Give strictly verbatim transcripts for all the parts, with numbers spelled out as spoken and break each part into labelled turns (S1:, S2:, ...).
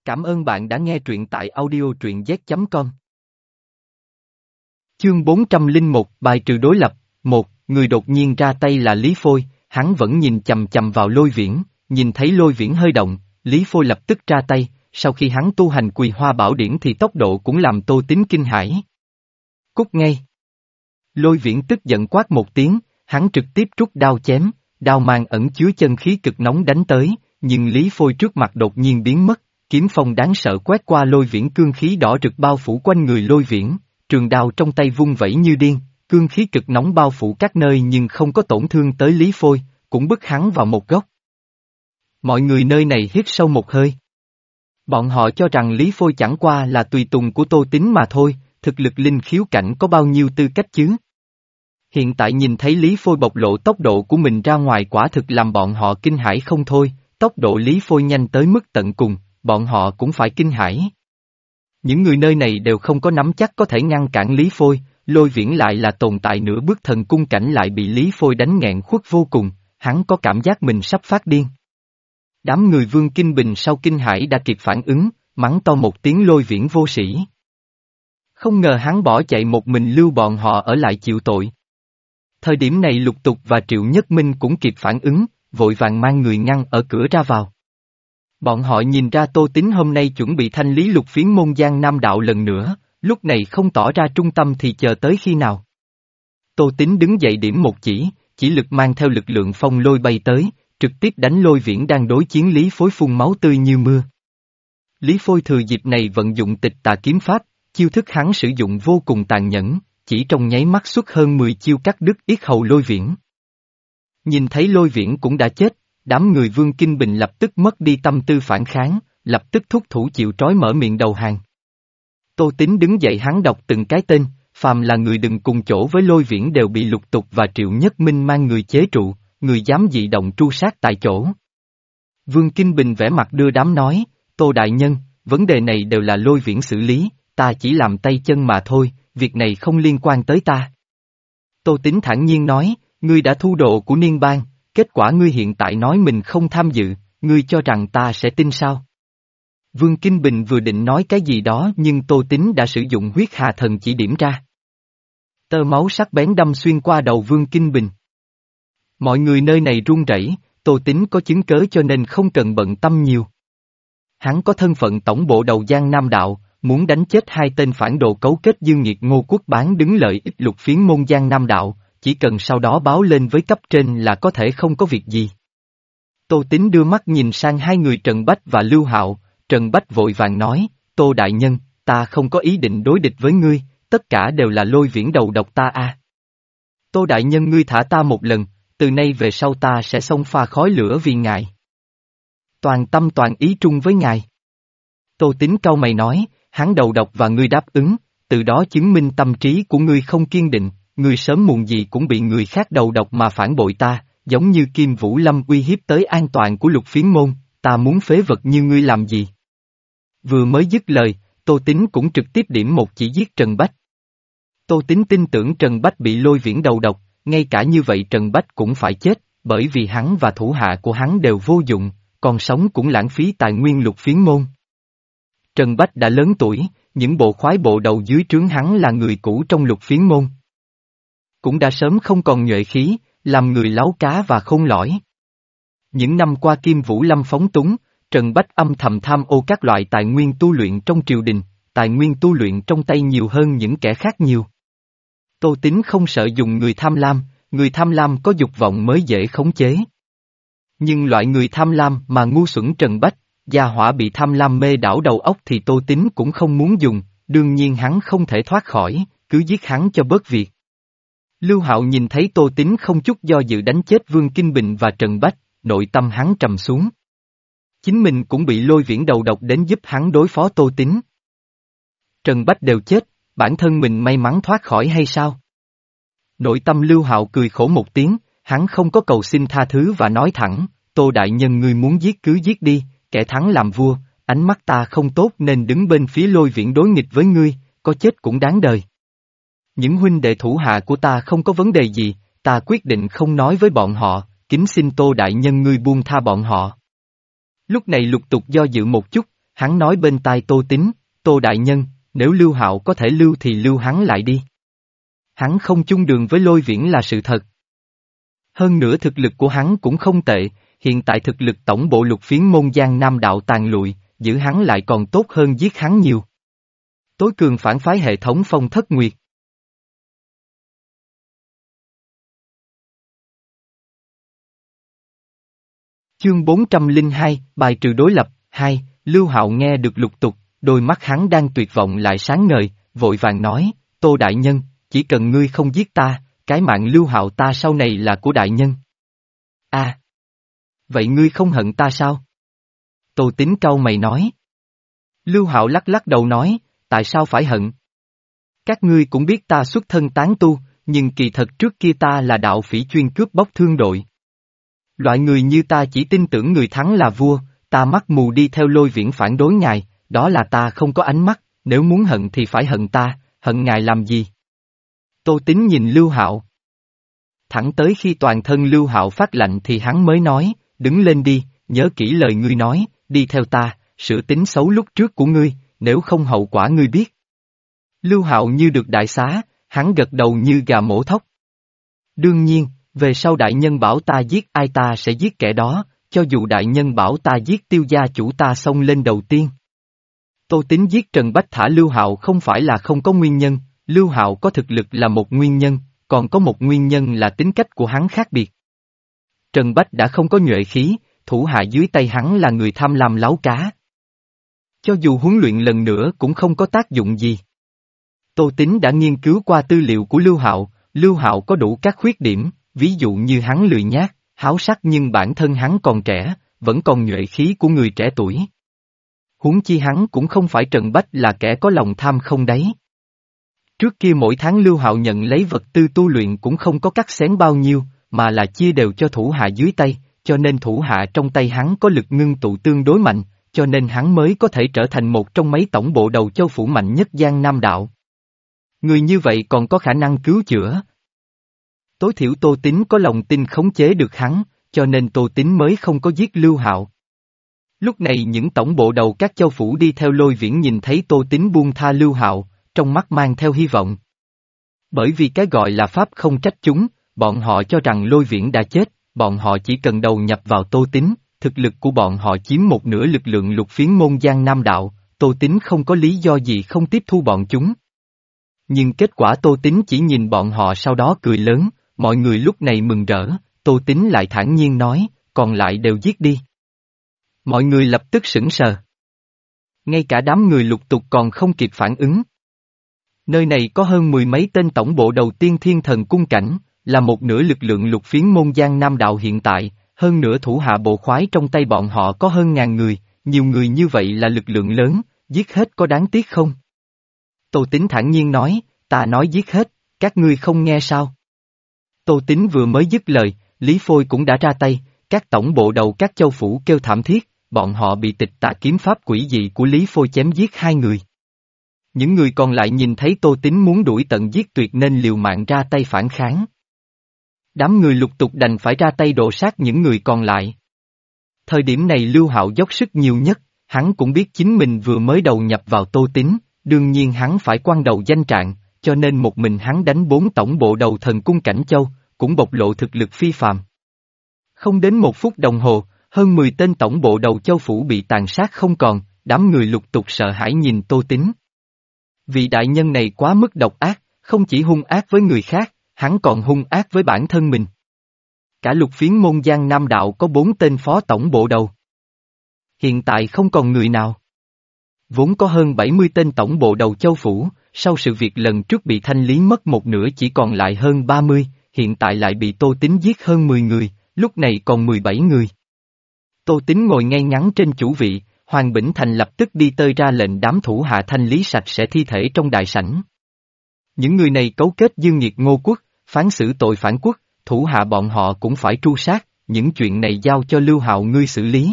S1: Cảm ơn bạn đã nghe truyện tại audio truyện z chấm com. Chương bốn trăm lẻ một bài trừ đối lập, một, người đột nhiên ra tay là Lý Phôi, hắn vẫn nhìn chầm chầm vào Lôi Viễn, nhìn thấy Lôi Viễn hơi động, Lý Phôi lập tức ra tay, sau khi hắn tu hành Quỳ Hoa Bảo Điển thì tốc độ cũng làm Tô Tín kinh hãi. Cút ngay! Lôi Viễn tức giận quát một tiếng, hắn trực tiếp rút đao chém, đao mang ẩn chứa chân khí cực nóng đánh tới, nhưng Lý Phôi trước mặt đột nhiên biến mất. Kiếm phong đáng sợ quét qua Lôi Viễn, cương khí đỏ rực bao phủ quanh người Lôi Viễn, trường đao trong tay vung vẩy như điên, cương khí cực nóng bao phủ các nơi nhưng không có tổn thương tới Lý Phôi, cũng bức hắn vào một góc. Mọi người nơi này hít sâu một hơi. Bọn họ cho rằng Lý Phôi chẳng qua là tùy tùng của Tô Tín mà thôi, thực lực linh khiếu cảnh có bao nhiêu tư cách chứ? Hiện tại nhìn thấy Lý Phôi bộc lộ tốc độ của mình ra ngoài quả thực làm bọn họ kinh hãi không thôi, tốc độ Lý Phôi nhanh tới mức tận cùng. Bọn họ cũng phải kinh hãi. Những người nơi này đều không có nắm chắc có thể ngăn cản Lý Phôi, Lôi Viễn lại là tồn tại nửa bước thần cung cảnh lại bị Lý Phôi đánh nghẹn khuất vô cùng, hắn có cảm giác mình sắp phát điên. Đám người Vương Kinh Bình sau kinh hãi đã kịp phản ứng, mắng to một tiếng Lôi Viễn vô sĩ. Không ngờ hắn bỏ chạy một mình lưu bọn họ ở lại chịu tội. Thời điểm này Lục Tục và Triệu Nhất Minh cũng kịp phản ứng, vội vàng mang người ngăn ở cửa ra vào. Bọn họ nhìn ra Tô Tín hôm nay chuẩn bị thanh lý Lục Phiến môn Giang Nam đạo lần nữa, lúc này không tỏ ra trung tâm thì chờ tới khi nào. Tô Tín đứng dậy điểm một chỉ, chỉ lực mang theo lực lượng phong lôi bay tới, trực tiếp đánh Lôi Viễn đang đối chiến Lý Phôi phun máu tươi như mưa. Lý Phôi thừa dịp này vận dụng Tịch Tà Kiếm Pháp, chiêu thức hắn sử dụng vô cùng tàn nhẫn, chỉ trong nháy mắt xuất hơn mười chiêu cắt đứt yết hầu Lôi Viễn. Nhìn thấy Lôi Viễn cũng đã chết. Đám người Vương Kinh Bình lập tức mất đi tâm tư phản kháng, lập tức thúc thủ chịu trói mở miệng đầu hàng. Tô Tín đứng dậy hắn đọc từng cái tên, phàm là người đừng cùng chỗ với Lôi Viễn đều bị Lục Tục và Triệu Nhất Minh mang người chế trụ, người dám dị động tru sát tại chỗ. Vương Kinh Bình vẻ mặt đưa đám nói, Tô Đại Nhân, vấn đề này đều là Lôi Viễn xử lý, ta chỉ làm tay chân mà thôi, việc này không liên quan tới ta. Tô Tín thản nhiên nói, ngươi đã thu độ của Niên Bang. Kết quả ngươi hiện tại nói mình không tham dự, ngươi cho rằng ta sẽ tin sao? Vương Kinh Bình vừa định nói cái gì đó nhưng Tô Tín đã sử dụng huyết hà thần chỉ điểm ra. Tơ máu sắc bén đâm xuyên qua đầu Vương Kinh Bình. Mọi người nơi này run rẩy, Tô Tín có chứng cớ cho nên không cần bận tâm nhiều. Hắn có thân phận tổng bộ đầu Giang Nam Đạo, muốn đánh chết hai tên phản đồ cấu kết Dương Nghiệt Ngô Quốc bán đứng lợi ích Lục Phiến môn Giang Nam Đạo. Chỉ cần sau đó báo lên với cấp trên là có thể không có việc gì. Tô Tín đưa mắt nhìn sang hai người Trần Bách và Lưu Hạo, Trần Bách vội vàng nói, Tô Đại Nhân, ta không có ý định đối địch với ngươi, tất cả đều là Lôi Viễn đầu độc ta a. À. Tô Đại Nhân ngươi thả ta một lần, từ nay về sau ta sẽ xông pha khói lửa vì ngài. Toàn tâm toàn ý trung với ngài. Tô Tín cau mày nói, hắn đầu độc và ngươi đáp ứng, từ đó chứng minh tâm trí của ngươi không kiên định. Ngươi sớm muộn gì cũng bị người khác đầu độc mà phản bội ta, giống như Kim Vũ Lâm uy hiếp tới an toàn của Lục Phiến môn, ta muốn phế vật như ngươi làm gì? Vừa mới dứt lời, Tô Tín cũng trực tiếp điểm một chỉ giết Trần Bách. Tô Tín tin tưởng Trần Bách bị Lôi Viễn đầu độc, ngay cả như vậy Trần Bách cũng phải chết, bởi vì hắn và thủ hạ của hắn đều vô dụng, còn sống cũng lãng phí tài nguyên Lục Phiến môn. Trần Bách đã lớn tuổi, những bộ khoái bộ đầu dưới trướng hắn là người cũ trong Lục Phiến môn. Cũng đã sớm không còn nhuệ khí, làm người láo cá và khôn lõi. Những năm qua Kim Vũ Lâm phóng túng, Trần Bách âm thầm tham ô các loại tài nguyên tu luyện trong triều đình, tài nguyên tu luyện trong tay nhiều hơn những kẻ khác nhiều. Tô Tín không sợ dùng người tham lam, người tham lam có dục vọng mới dễ khống chế. Nhưng loại người tham lam mà ngu xuẩn Trần Bách, gia hỏa bị tham lam mê đảo đầu óc thì Tô Tín cũng không muốn dùng, đương nhiên hắn không thể thoát khỏi, cứ giết hắn cho bớt việc. Lưu Hạo nhìn thấy Tô Tín không chút do dự đánh chết Vương Kinh Bình và Trần Bách, nội tâm hắn trầm xuống. Chính mình cũng bị Lôi Viễn đầu độc đến giúp hắn đối phó Tô Tín. Trần Bách đều chết, bản thân mình may mắn thoát khỏi hay sao? Nội tâm Lưu Hạo cười khổ một tiếng, hắn không có cầu xin tha thứ và nói thẳng, Tô Đại Nhân ngươi muốn giết cứ giết đi, kẻ thắng làm vua, ánh mắt ta không tốt nên đứng bên phía Lôi Viễn đối nghịch với ngươi, có chết cũng đáng đời. Những huynh đệ thủ hạ của ta không có vấn đề gì, ta quyết định không nói với bọn họ, kính xin Tô Đại Nhân ngươi buông tha bọn họ. Lúc này Lục Tục do dự một chút, hắn nói bên tai Tô Tín, Tô đại nhân, nếu Lưu Hạo có thể lưu thì lưu hắn lại đi. Hắn không chung đường với Lôi Viễn là sự thật. Hơn nữa thực lực của hắn cũng không tệ, hiện tại thực lực tổng bộ lục phiến môn Giang Nam đạo tàn lụi, giữ hắn lại còn tốt hơn giết hắn nhiều. Tối cường phản phái hệ thống Phong Thất Nguyệt. Chương bốn trăm lẻ hai, bài trừ đối lập, hai, Lưu Hạo nghe được lục tục, đôi mắt hắn đang tuyệt vọng lại sáng ngời, vội vàng nói, Tô đại nhân, chỉ cần ngươi không giết ta, cái mạng Lưu Hạo ta sau này là của đại nhân. À! Vậy ngươi không hận ta sao? Tô Tín cau mày nói. Lưu Hạo lắc lắc đầu nói, tại sao phải hận? Các ngươi cũng biết ta xuất thân tán tu, nhưng kỳ thật trước kia ta là đạo phỉ chuyên cướp bóc thương đội. Loại người như ta chỉ tin tưởng người thắng là vua, ta mắt mù đi theo Lôi Viễn phản đối ngài, đó là ta không có ánh mắt, nếu muốn hận thì phải hận ta, hận ngài làm gì? Tô Tín nhìn Lưu Hạo. Thẳng tới khi toàn thân Lưu Hạo phát lạnh thì hắn mới nói, đứng lên đi, nhớ kỹ lời ngươi nói, đi theo ta, sửa tính xấu lúc trước của ngươi, nếu không hậu quả ngươi biết. Lưu Hạo như được đại xá, hắn gật đầu như gà mổ thóc. Đương nhiên, về sau đại nhân bảo ta giết ai ta sẽ giết kẻ đó, cho dù đại nhân bảo ta giết Tiêu gia chủ ta xông lên đầu tiên. Tô Tín giết Trần Bách thả Lưu Hạo không phải là không có nguyên nhân, Lưu Hạo có thực lực là một nguyên nhân, còn có một nguyên nhân là tính cách của hắn khác biệt. Trần Bách đã không có nhuệ khí, thủ hạ dưới tay hắn là người tham lam láo cá. Cho dù huấn luyện lần nữa cũng không có tác dụng gì. Tô Tín đã nghiên cứu qua tư liệu của Lưu Hạo, Lưu Hạo có đủ các khuyết điểm, ví dụ như hắn lười nhác, háo sắc nhưng bản thân hắn còn trẻ, vẫn còn nhuệ khí của người trẻ tuổi. Huống chi hắn cũng không phải Trần Bách là kẻ có lòng tham không đáy. Trước kia mỗi tháng Lưu Hạo nhận lấy vật tư tu luyện cũng không có cắt xén bao nhiêu, mà là chia đều cho thủ hạ dưới tay, cho nên thủ hạ trong tay hắn có lực ngưng tụ tương đối mạnh, cho nên hắn mới có thể trở thành một trong mấy tổng bộ đầu châu phủ mạnh nhất Giang Nam đạo. Người như vậy còn có khả năng cứu chữa. Tối thiểu Tô Tín có lòng tin khống chế được hắn, cho nên Tô Tín mới không có giết Lưu Hạo. Lúc này những tổng bộ đầu các châu phủ đi theo Lôi Viễn nhìn thấy Tô Tín buông tha Lưu Hạo, trong mắt mang theo hy vọng. Bởi vì cái gọi là pháp không trách chúng, bọn họ cho rằng Lôi Viễn đã chết, bọn họ chỉ cần đầu nhập vào Tô Tín, thực lực của bọn họ chiếm một nửa lực lượng lục phiến môn Giang Nam đạo, Tô Tín không có lý do gì không tiếp thu bọn chúng. Nhưng kết quả Tô Tín chỉ nhìn bọn họ sau đó cười lớn, mọi người lúc này mừng rỡ, Tô Tín lại thản nhiên nói, còn lại đều giết đi. Mọi người lập tức sững sờ. Ngay cả đám người lục tục còn không kịp phản ứng. Nơi này có hơn mười mấy tên tổng bộ đầu tiên thiên thần cung cảnh, là một nửa lực lượng lục phiến môn Giang Nam đạo hiện tại, hơn nữa thủ hạ bộ khoái trong tay bọn họ có hơn ngàn người, nhiều người như vậy là lực lượng lớn, giết hết có đáng tiếc không? Tô Tín thản nhiên nói, ta nói giết hết, các ngươi không nghe sao? Tô Tín vừa mới dứt lời, Lý Phôi cũng đã ra tay, các tổng bộ đầu các châu phủ kêu thảm thiết, bọn họ bị tịch tà kiếm pháp quỷ dị của Lý Phôi chém giết hai người. Những người còn lại nhìn thấy Tô Tín muốn đuổi tận giết tuyệt nên liều mạng ra tay phản kháng. Đám người lục tục đành phải ra tay đồ sát những người còn lại. Thời điểm này Lưu Hạo dốc sức nhiều nhất, hắn cũng biết chính mình vừa mới đầu nhập vào Tô Tín, đương nhiên hắn phải quăng đầu danh trạng, cho nên một mình hắn đánh bốn tổng bộ đầu thần cung Cảnh Châu, cũng bộc lộ thực lực phi phàm. Không đến một phút đồng hồ, hơn mười tên tổng bộ đầu châu phủ bị tàn sát không còn, đám người lục tục sợ hãi nhìn Tô Tín. Vị đại nhân này quá mức độc ác, không chỉ hung ác với người khác, hắn còn hung ác với bản thân mình. Cả lục phiến môn Giang Nam đạo có bốn tên phó tổng bộ đầu. Hiện tại không còn người nào. Vốn có hơn bảy mươi tên tổng bộ đầu châu phủ, sau sự việc lần trước bị thanh lý mất một nửa chỉ còn lại hơn ba mươi, hiện tại lại bị Tô Tín giết hơn mười người, lúc này còn mười bảy người. Tô Tín ngồi ngay ngắn trên chủ vị, Hoàng Bỉnh Thành lập tức đi tơi ra lệnh đám thủ hạ thanh lý sạch sẽ thi thể trong đại sảnh. Những người này cấu kết dương nghiệt Ngô Quốc, phán xử tội phản quốc, thủ hạ bọn họ cũng phải tru sát, những chuyện này giao cho Lưu Hạo ngươi xử lý.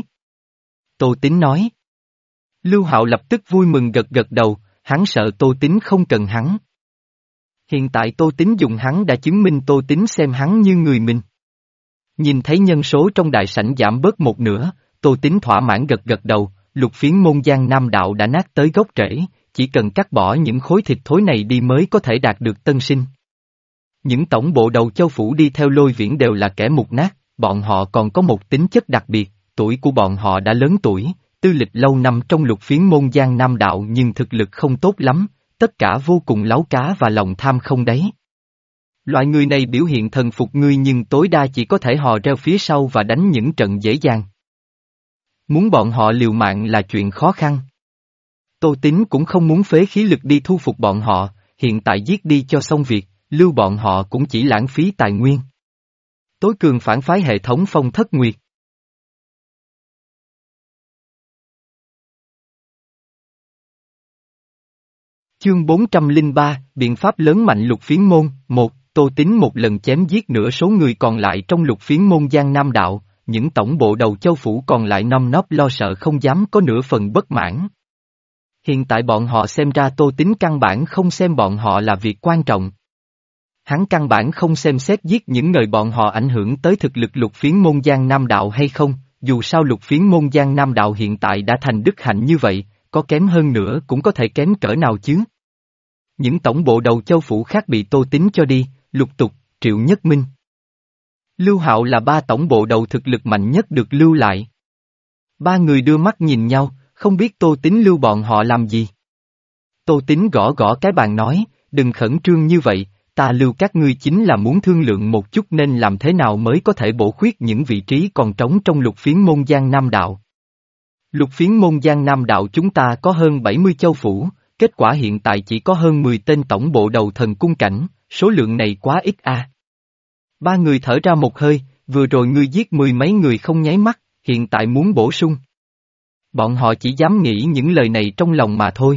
S1: Tô Tín nói. Lưu Hạo lập tức vui mừng gật gật đầu, hắn sợ Tô Tín không cần hắn. Hiện tại Tô Tín dùng hắn đã chứng minh Tô Tín xem hắn như người mình. Nhìn thấy nhân số trong đại sảnh giảm bớt một nửa, Tô Tín thỏa mãn gật gật đầu, lục phiến môn Giang Nam đạo đã nát tới gốc rễ, chỉ cần cắt bỏ những khối thịt thối này đi mới có thể đạt được tân sinh. Những tổng bộ đầu châu phủ đi theo Lôi Viễn đều là kẻ mục nát, bọn họ còn có một tính chất đặc biệt, tuổi của bọn họ đã lớn tuổi, tư lịch lâu năm trong lục phiến môn Giang Nam đạo nhưng thực lực không tốt lắm, tất cả vô cùng láu cá và lòng tham không đáy. Loại người này biểu hiện thần phục ngươi nhưng tối đa chỉ có thể hò reo phía sau và đánh những trận dễ dàng. Muốn bọn họ liều mạng là chuyện khó khăn. Tô Tín cũng không muốn phế khí lực đi thu phục bọn họ, hiện tại giết đi cho xong việc, lưu bọn họ cũng chỉ lãng phí tài nguyên. Tối cường phản phái hệ thống Phong Thất Nguyệt. Chương bốn trăm lẻ ba, biện pháp lớn mạnh lục phiến môn, một, Tô Tín một lần chém giết nửa số người còn lại trong lục phiến môn Giang Nam đạo, những tổng bộ đầu châu phủ còn lại nom nóp lo sợ không dám có nửa phần bất mãn. Hiện tại bọn họ xem ra Tô Tín căn bản không xem bọn họ là việc quan trọng. Hắn căn bản không xem xét giết những người bọn họ ảnh hưởng tới thực lực lục phiến môn Giang Nam đạo hay không, dù sao lục phiến môn Giang Nam đạo hiện tại đã thành đức hạnh như vậy, có kém hơn nữa cũng có thể kém cỡ nào chứ. Những tổng bộ đầu châu phủ khác bị Tô Tín cho đi, Lục Tục, Triệu Nhất Minh. Lưu Hạo là ba tổng bộ đầu thực lực mạnh nhất được lưu lại. Ba người đưa mắt nhìn nhau, không biết Tô Tín lưu bọn họ làm gì. Tô Tín gõ gõ cái bàn nói, đừng khẩn trương như vậy, ta lưu các ngươi chính là muốn thương lượng một chút nên làm thế nào mới có thể bổ khuyết những vị trí còn trống trong lục phiến môn Giang Nam đạo. Lục phiến môn Giang Nam đạo chúng ta có hơn bảy mươi châu phủ, kết quả hiện tại chỉ có hơn mười tên tổng bộ đầu thần cung cảnh, số lượng này quá ít à. Ba người thở ra một hơi, vừa rồi ngươi giết mười mấy người không nháy mắt, hiện tại muốn bổ sung. Bọn họ chỉ dám nghĩ những lời này trong lòng mà thôi.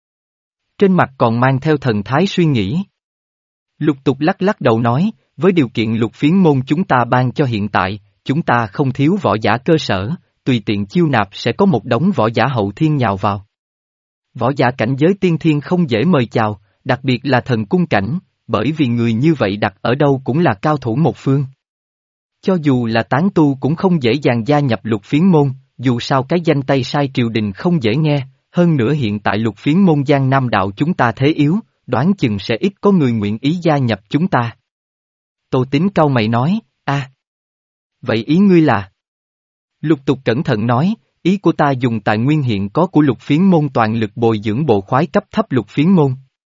S1: Trên mặt còn mang theo thần thái suy nghĩ. Lục Tục lắc lắc đầu nói, với điều kiện lục phiến môn chúng ta ban cho hiện tại, chúng ta không thiếu võ giả cơ sở, tùy tiện chiêu nạp sẽ có một đống võ giả hậu thiên nhào vào. Võ giả cảnh giới tiên thiên không dễ mời chào, đặc biệt là thần cung cảnh, bởi vì người như vậy đặt ở đâu cũng là cao thủ một phương. Cho dù là tán tu cũng không dễ dàng gia nhập lục phiến môn, dù sao cái danh tay sai triều đình không dễ nghe, hơn nữa hiện tại lục phiến môn Giang Nam đạo chúng ta thế yếu, đoán chừng sẽ ít có người nguyện ý gia nhập chúng ta. Tô Tín cau mày nói, a, vậy ý ngươi là? Lục Tục cẩn thận nói, ý của ta dùng tài nguyên hiện có của lục phiến môn toàn lực bồi dưỡng bộ khoái cấp thấp lục phiến môn.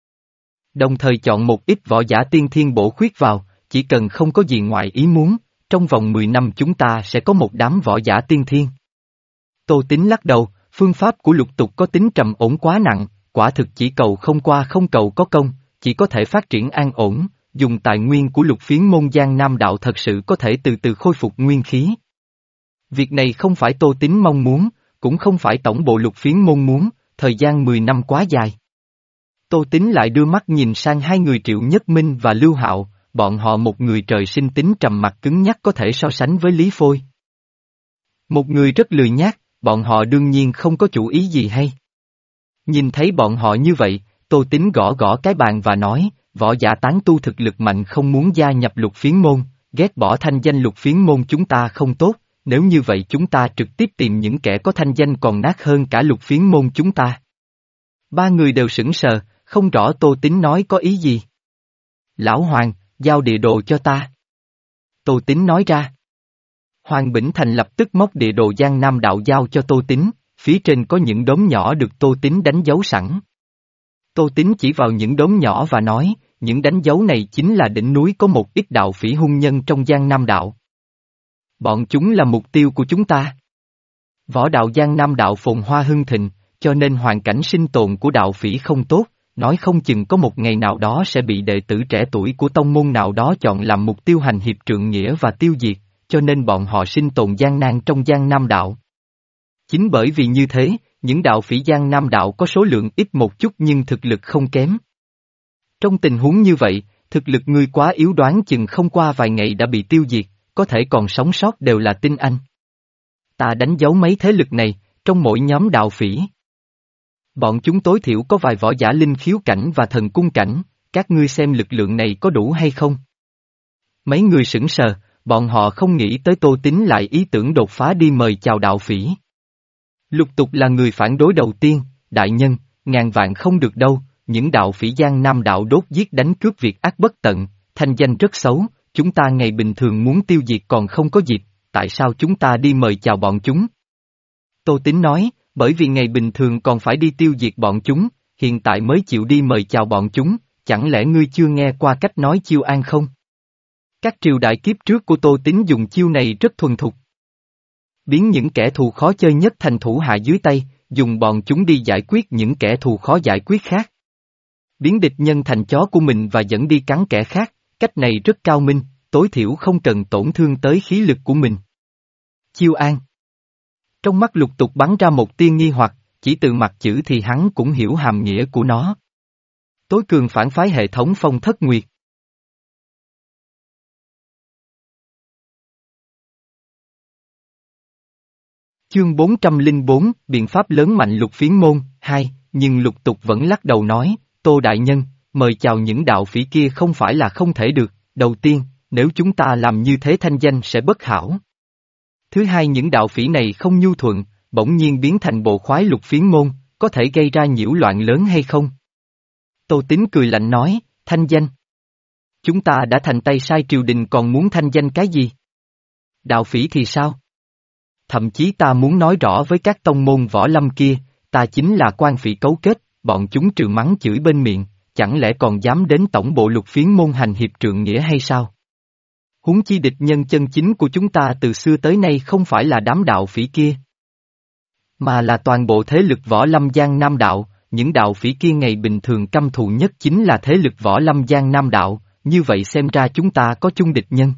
S1: Đồng thời chọn một ít võ giả tiên thiên bổ khuyết vào, chỉ cần không có gì ngoại ý muốn, trong vòng mười năm chúng ta sẽ có một đám võ giả tiên thiên. Tô Tín lắc đầu, phương pháp của Lục Tục có tính trầm ổn quá nặng, quả thực chỉ cầu không qua không cầu có công, chỉ có thể phát triển an ổn, dùng tài nguyên của lục phiến môn Giang Nam đạo thật sự có thể từ từ khôi phục nguyên khí. Việc này không phải Tô Tín mong muốn, cũng không phải tổng bộ lục phiến môn muốn, thời gian mười năm quá dài. Tô Tín lại đưa mắt nhìn sang hai người Triệu Nhất Minh và Lưu Hạo, bọn họ một người trời sinh tính trầm mặc cứng nhắc có thể so sánh với Lý Phôi. Một người rất lười nhác, bọn họ đương nhiên không có chủ ý gì hay. Nhìn thấy bọn họ như vậy, Tô Tín gõ gõ cái bàn và nói, võ giả tán tu thực lực mạnh không muốn gia nhập lục phiến môn, ghét bỏ thanh danh lục phiến môn chúng ta không tốt, nếu như vậy chúng ta trực tiếp tìm những kẻ có thanh danh còn nát hơn cả lục phiến môn chúng ta. Ba người đều sững sờ, không rõ Tô Tín nói có ý gì. Lão Hoàng, giao địa đồ cho ta. Tô Tín nói ra. Hoàng Bỉnh Thành lập tức móc địa đồ Giang Nam đạo giao cho Tô Tín, phía trên có những đốm nhỏ được Tô Tín đánh dấu sẵn. Tô Tín chỉ vào những đốm nhỏ và nói, những đánh dấu này chính là đỉnh núi có một ít đạo phỉ hung nhân trong Giang Nam đạo. Bọn chúng là mục tiêu của chúng ta. Võ đạo Giang Nam đạo phồn hoa hưng thịnh, cho nên hoàn cảnh sinh tồn của đạo phỉ không tốt, nói không chừng có một ngày nào đó sẽ bị đệ tử trẻ tuổi của tông môn nào đó chọn làm mục tiêu hành hiệp trượng nghĩa và tiêu diệt, cho nên bọn họ sinh tồn gian nan trong Giang Nam đạo. Chính bởi vì như thế, những đạo phỉ Giang Nam đạo có số lượng ít một chút nhưng thực lực không kém. Trong tình huống như vậy, thực lực ngươi quá yếu đoán chừng không qua vài ngày đã bị tiêu diệt, có thể còn sống sót đều là tinh anh. Ta đánh dấu mấy thế lực này, trong mỗi nhóm đạo phỉ. Bọn chúng tối thiểu có vài võ giả linh khiếu cảnh và thần cung cảnh, các ngươi xem lực lượng này có đủ hay không? Mấy người sững sờ, bọn họ không nghĩ tới Tô Tín lại ý tưởng đột phá đi mời chào đạo phỉ. Lục Tục là người phản đối đầu tiên, đại nhân, ngàn vạn không được đâu, những đạo phỉ Giang Nam đạo đốt giết đánh cướp việc ác bất tận, thanh danh rất xấu, chúng ta ngày bình thường muốn tiêu diệt còn không có dịp, tại sao chúng ta đi mời chào bọn chúng? Tô Tín nói, bởi vì ngày bình thường còn phải đi tiêu diệt bọn chúng, hiện tại mới chịu đi mời chào bọn chúng, chẳng lẽ ngươi chưa nghe qua cách nói chiêu an không? Các triều đại kiếp trước của Tô Tín dùng chiêu này rất thuần thục. Biến những kẻ thù khó chơi nhất thành thủ hạ dưới tay, dùng bọn chúng đi giải quyết những kẻ thù khó giải quyết khác. Biến địch nhân thành chó của mình và dẫn đi cắn kẻ khác, cách này rất cao minh, tối thiểu không cần tổn thương tới khí lực của mình. Chiêu an. Trong mắt Lục Tục bắn ra một tia nghi hoặc, chỉ từ mặt chữ thì hắn cũng hiểu hàm nghĩa của nó. Tối cường phản phái hệ thống Phong Thất Nguyệt. Chương bốn trăm lẻ bốn, biện pháp lớn mạnh Lục Phiến môn, hai, nhưng Lục Tục vẫn lắc đầu nói, Tô Đại Nhân, mời chào những đạo phỉ kia không phải là không thể được, đầu tiên, nếu chúng ta làm như thế thanh danh sẽ bất hảo. Thứ hai những đạo phỉ này không nhu thuận, bỗng nhiên biến thành bộ khoái Lục Phiến môn, có thể gây ra nhiễu loạn lớn hay không? Tô Tín cười lạnh nói, thanh danh. Chúng ta đã thành tay sai triều đình còn muốn thanh danh cái gì? Đạo phỉ thì sao? Thậm chí ta muốn nói rõ với các tông môn võ lâm kia, ta chính là quan phỉ cấu kết, bọn chúng trừ mắng chửi bên miệng, chẳng lẽ còn dám đến tổng bộ Lục Phiến môn hành hiệp trượng nghĩa hay sao? Huống chi địch nhân chân chính của chúng ta từ xưa tới nay không phải là đám đạo phỉ kia, mà là toàn bộ thế lực võ lâm Giang Nam đạo, những đạo phỉ kia ngày bình thường căm thù nhất chính là thế lực võ lâm Giang Nam đạo, như vậy xem ra chúng ta có chung địch nhân.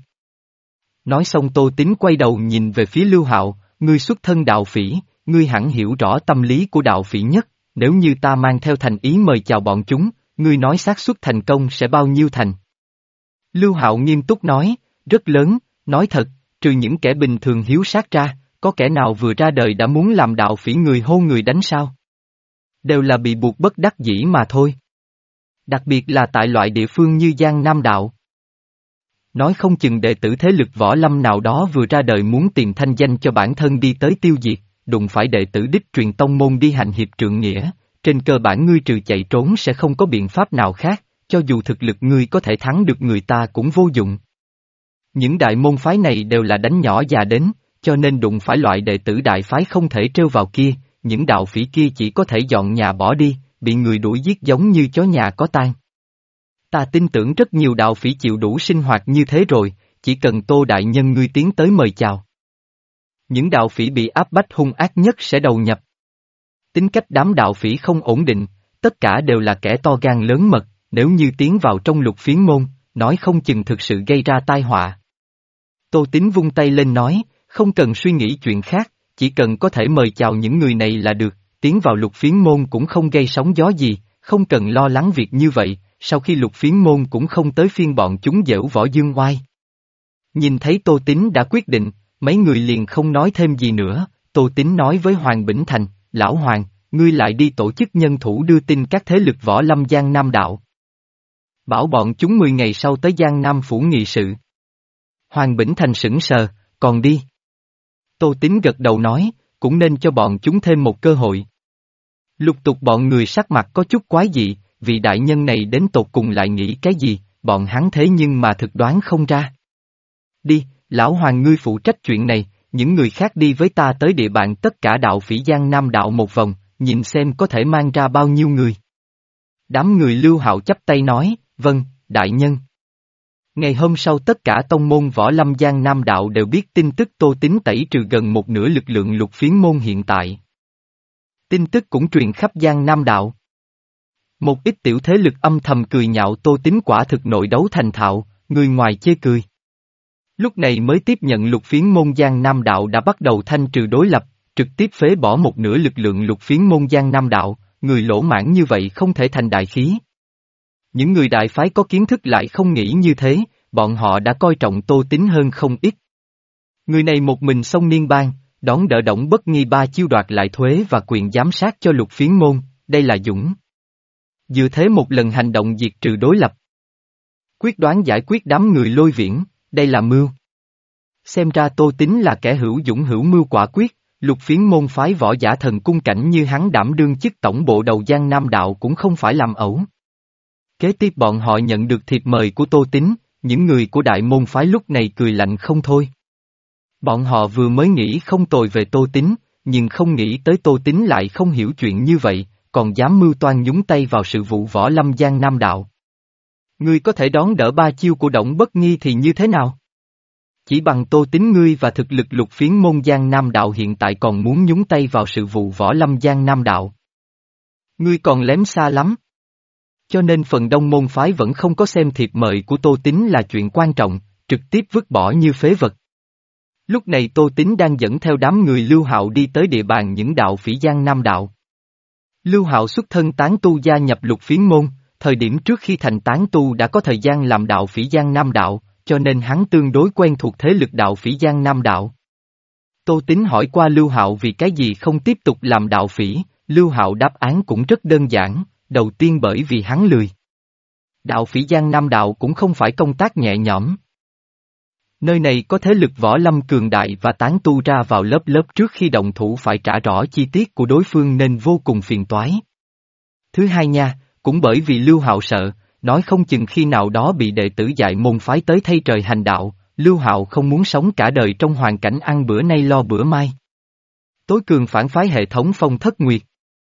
S1: Nói xong Tô Tín quay đầu nhìn về phía Lưu Hạo, ngươi xuất thân đạo phỉ, ngươi hẳn hiểu rõ tâm lý của đạo phỉ nhất, nếu như ta mang theo thành ý mời chào bọn chúng, ngươi nói xác suất thành công sẽ bao nhiêu thành? Lưu Hạo nghiêm túc nói, rất lớn, nói thật, trừ những kẻ bình thường hiếu sát ra, có kẻ nào vừa ra đời đã muốn làm đạo phỉ người hô người đánh sao? Đều là bị buộc bất đắc dĩ mà thôi. Đặc biệt là tại loại địa phương như Giang Nam đạo. Nói không chừng đệ tử thế lực võ lâm nào đó vừa ra đời muốn tìm thanh danh cho bản thân đi tới tiêu diệt, đụng phải đệ tử đích truyền tông môn đi hành hiệp trượng nghĩa, trên cơ bản ngươi trừ chạy trốn sẽ không có biện pháp nào khác, cho dù thực lực ngươi có thể thắng được người ta cũng vô dụng. Những đại môn phái này đều là đánh nhỏ già đến, cho nên đụng phải loại đệ tử đại phái không thể trêu vào kia, những đạo phỉ kia chỉ có thể dọn nhà bỏ đi, bị người đuổi giết giống như chó nhà có tang. Ta tin tưởng rất nhiều đạo phỉ chịu đủ sinh hoạt như thế rồi, chỉ cần Tô Đại Nhân ngươi tiến tới mời chào. Những đạo phỉ bị áp bách hung ác nhất sẽ đầu nhập. Tính cách đám đạo phỉ không ổn định, tất cả đều là kẻ to gan lớn mật, nếu như tiến vào trong Lục Phiến môn, nói không chừng thực sự gây ra tai họa. Tô Tín vung tay lên nói, không cần suy nghĩ chuyện khác, chỉ cần có thể mời chào những người này là được, tiến vào Lục Phiến môn cũng không gây sóng gió gì, không cần lo lắng việc như vậy, sau khi Lục Phiến môn cũng không tới phiên bọn chúng giễu võ dương oai. Nhìn thấy Tô Tín đã quyết định, mấy người liền không nói thêm gì nữa, Tô Tín nói với Hoàng Bỉnh Thành, Lão Hoàng, ngươi lại đi tổ chức nhân thủ đưa tin các thế lực võ lâm Giang Nam đạo. Bảo bọn chúng mười ngày sau tới Giang Nam phủ nghị sự. Hoàng Bỉnh Thành sững sờ, còn đi. Tô Tín gật đầu nói, cũng nên cho bọn chúng thêm một cơ hội. Lục Tục bọn người sắc mặt có chút quái dị, vị đại nhân này đến tột cùng lại nghĩ cái gì, bọn hắn thế nhưng mà thực đoán không ra. Đi, Lão Hoàng ngươi phụ trách chuyện này, những người khác đi với ta tới địa bàn tất cả đạo phỉ Giang Nam đạo một vòng, nhìn xem có thể mang ra bao nhiêu người. Đám người Lưu Hạo chắp tay nói, vâng, đại nhân. Ngày hôm sau tất cả tông môn võ lâm Giang Nam đạo đều biết tin tức Tô Tín tẩy trừ gần một nửa lực lượng Lục Phiến môn hiện tại. Tin tức cũng truyền khắp Giang Nam đạo. Một ít tiểu thế lực âm thầm cười nhạo Tô Tín quả thực nội đấu thành thạo, người ngoài chê cười. Lúc này mới tiếp nhận Lục Phiến môn Giang Nam đạo đã bắt đầu thanh trừ đối lập, trực tiếp phế bỏ một nửa lực lượng Lục Phiến môn Giang Nam đạo, người lỗ mãn như vậy không thể thành đại khí. Những người đại phái có kiến thức lại không nghĩ như thế, bọn họ đã coi trọng Tô Tín hơn không ít. Người này một mình xông Niên Bang, đón đỡ Đổng Bất Nghi ba chiêu đoạt lại thuế và quyền giám sát cho Lục Phiến môn, đây là dũng. Dựa thế một lần hành động diệt trừ đối lập. Quyết đoán giải quyết đám người Lôi Viễn, đây là mưu. Xem ra Tô Tín là kẻ hữu dũng hữu mưu quả quyết, Lục Phiến môn phái võ giả thần cung cảnh như hắn đảm đương chức tổng bộ đầu Giang Nam đạo cũng không phải làm ẩu. Kế tiếp bọn họ nhận được thiệp mời của Tô Tín, những người của đại môn phái lúc này cười lạnh không thôi. Bọn họ vừa mới nghĩ không tồi về Tô Tín, nhưng không nghĩ tới Tô Tín lại không hiểu chuyện như vậy, còn dám mưu toan nhúng tay vào sự vụ võ lâm Giang Nam đạo. Ngươi có thể đón đỡ ba chiêu của Đổng Bất Nghi thì như thế nào? Chỉ bằng Tô Tín ngươi và thực lực Lục Phiến môn Giang Nam đạo hiện tại còn muốn nhúng tay vào sự vụ võ lâm Giang Nam đạo. Ngươi còn lém xa lắm. Cho nên phần đông môn phái vẫn không có xem thiệp mời của Tô Tín là chuyện quan trọng, trực tiếp vứt bỏ như phế vật. Lúc này Tô Tín đang dẫn theo đám người Lưu Hạo đi tới địa bàn những đạo phỉ Giang Nam đạo. Lưu Hạo xuất thân tán tu gia nhập Lục Phiến môn, thời điểm trước khi thành tán tu đã có thời gian làm đạo phỉ Giang Nam đạo, cho nên hắn tương đối quen thuộc thế lực đạo phỉ Giang Nam đạo. Tô Tín hỏi qua Lưu Hạo vì cái gì không tiếp tục làm đạo phỉ, Lưu Hạo đáp án cũng rất đơn giản, đầu tiên bởi vì hắn lười. Đạo phỉ Giang Nam đạo cũng không phải công tác nhẹ nhõm. Nơi này có thế lực võ lâm cường đại và tán tu ra vào lớp lớp trước khi động thủ phải trả rõ chi tiết của đối phương nên vô cùng phiền toái. Thứ hai nha, cũng bởi vì Lưu Hạo sợ, nói không chừng khi nào đó bị đệ tử dạy môn phái tới thay trời hành đạo, Lưu Hạo không muốn sống cả đời trong hoàn cảnh ăn bữa nay lo bữa mai. Tối cường phản phái hệ thống Phong Thất Nguyệt.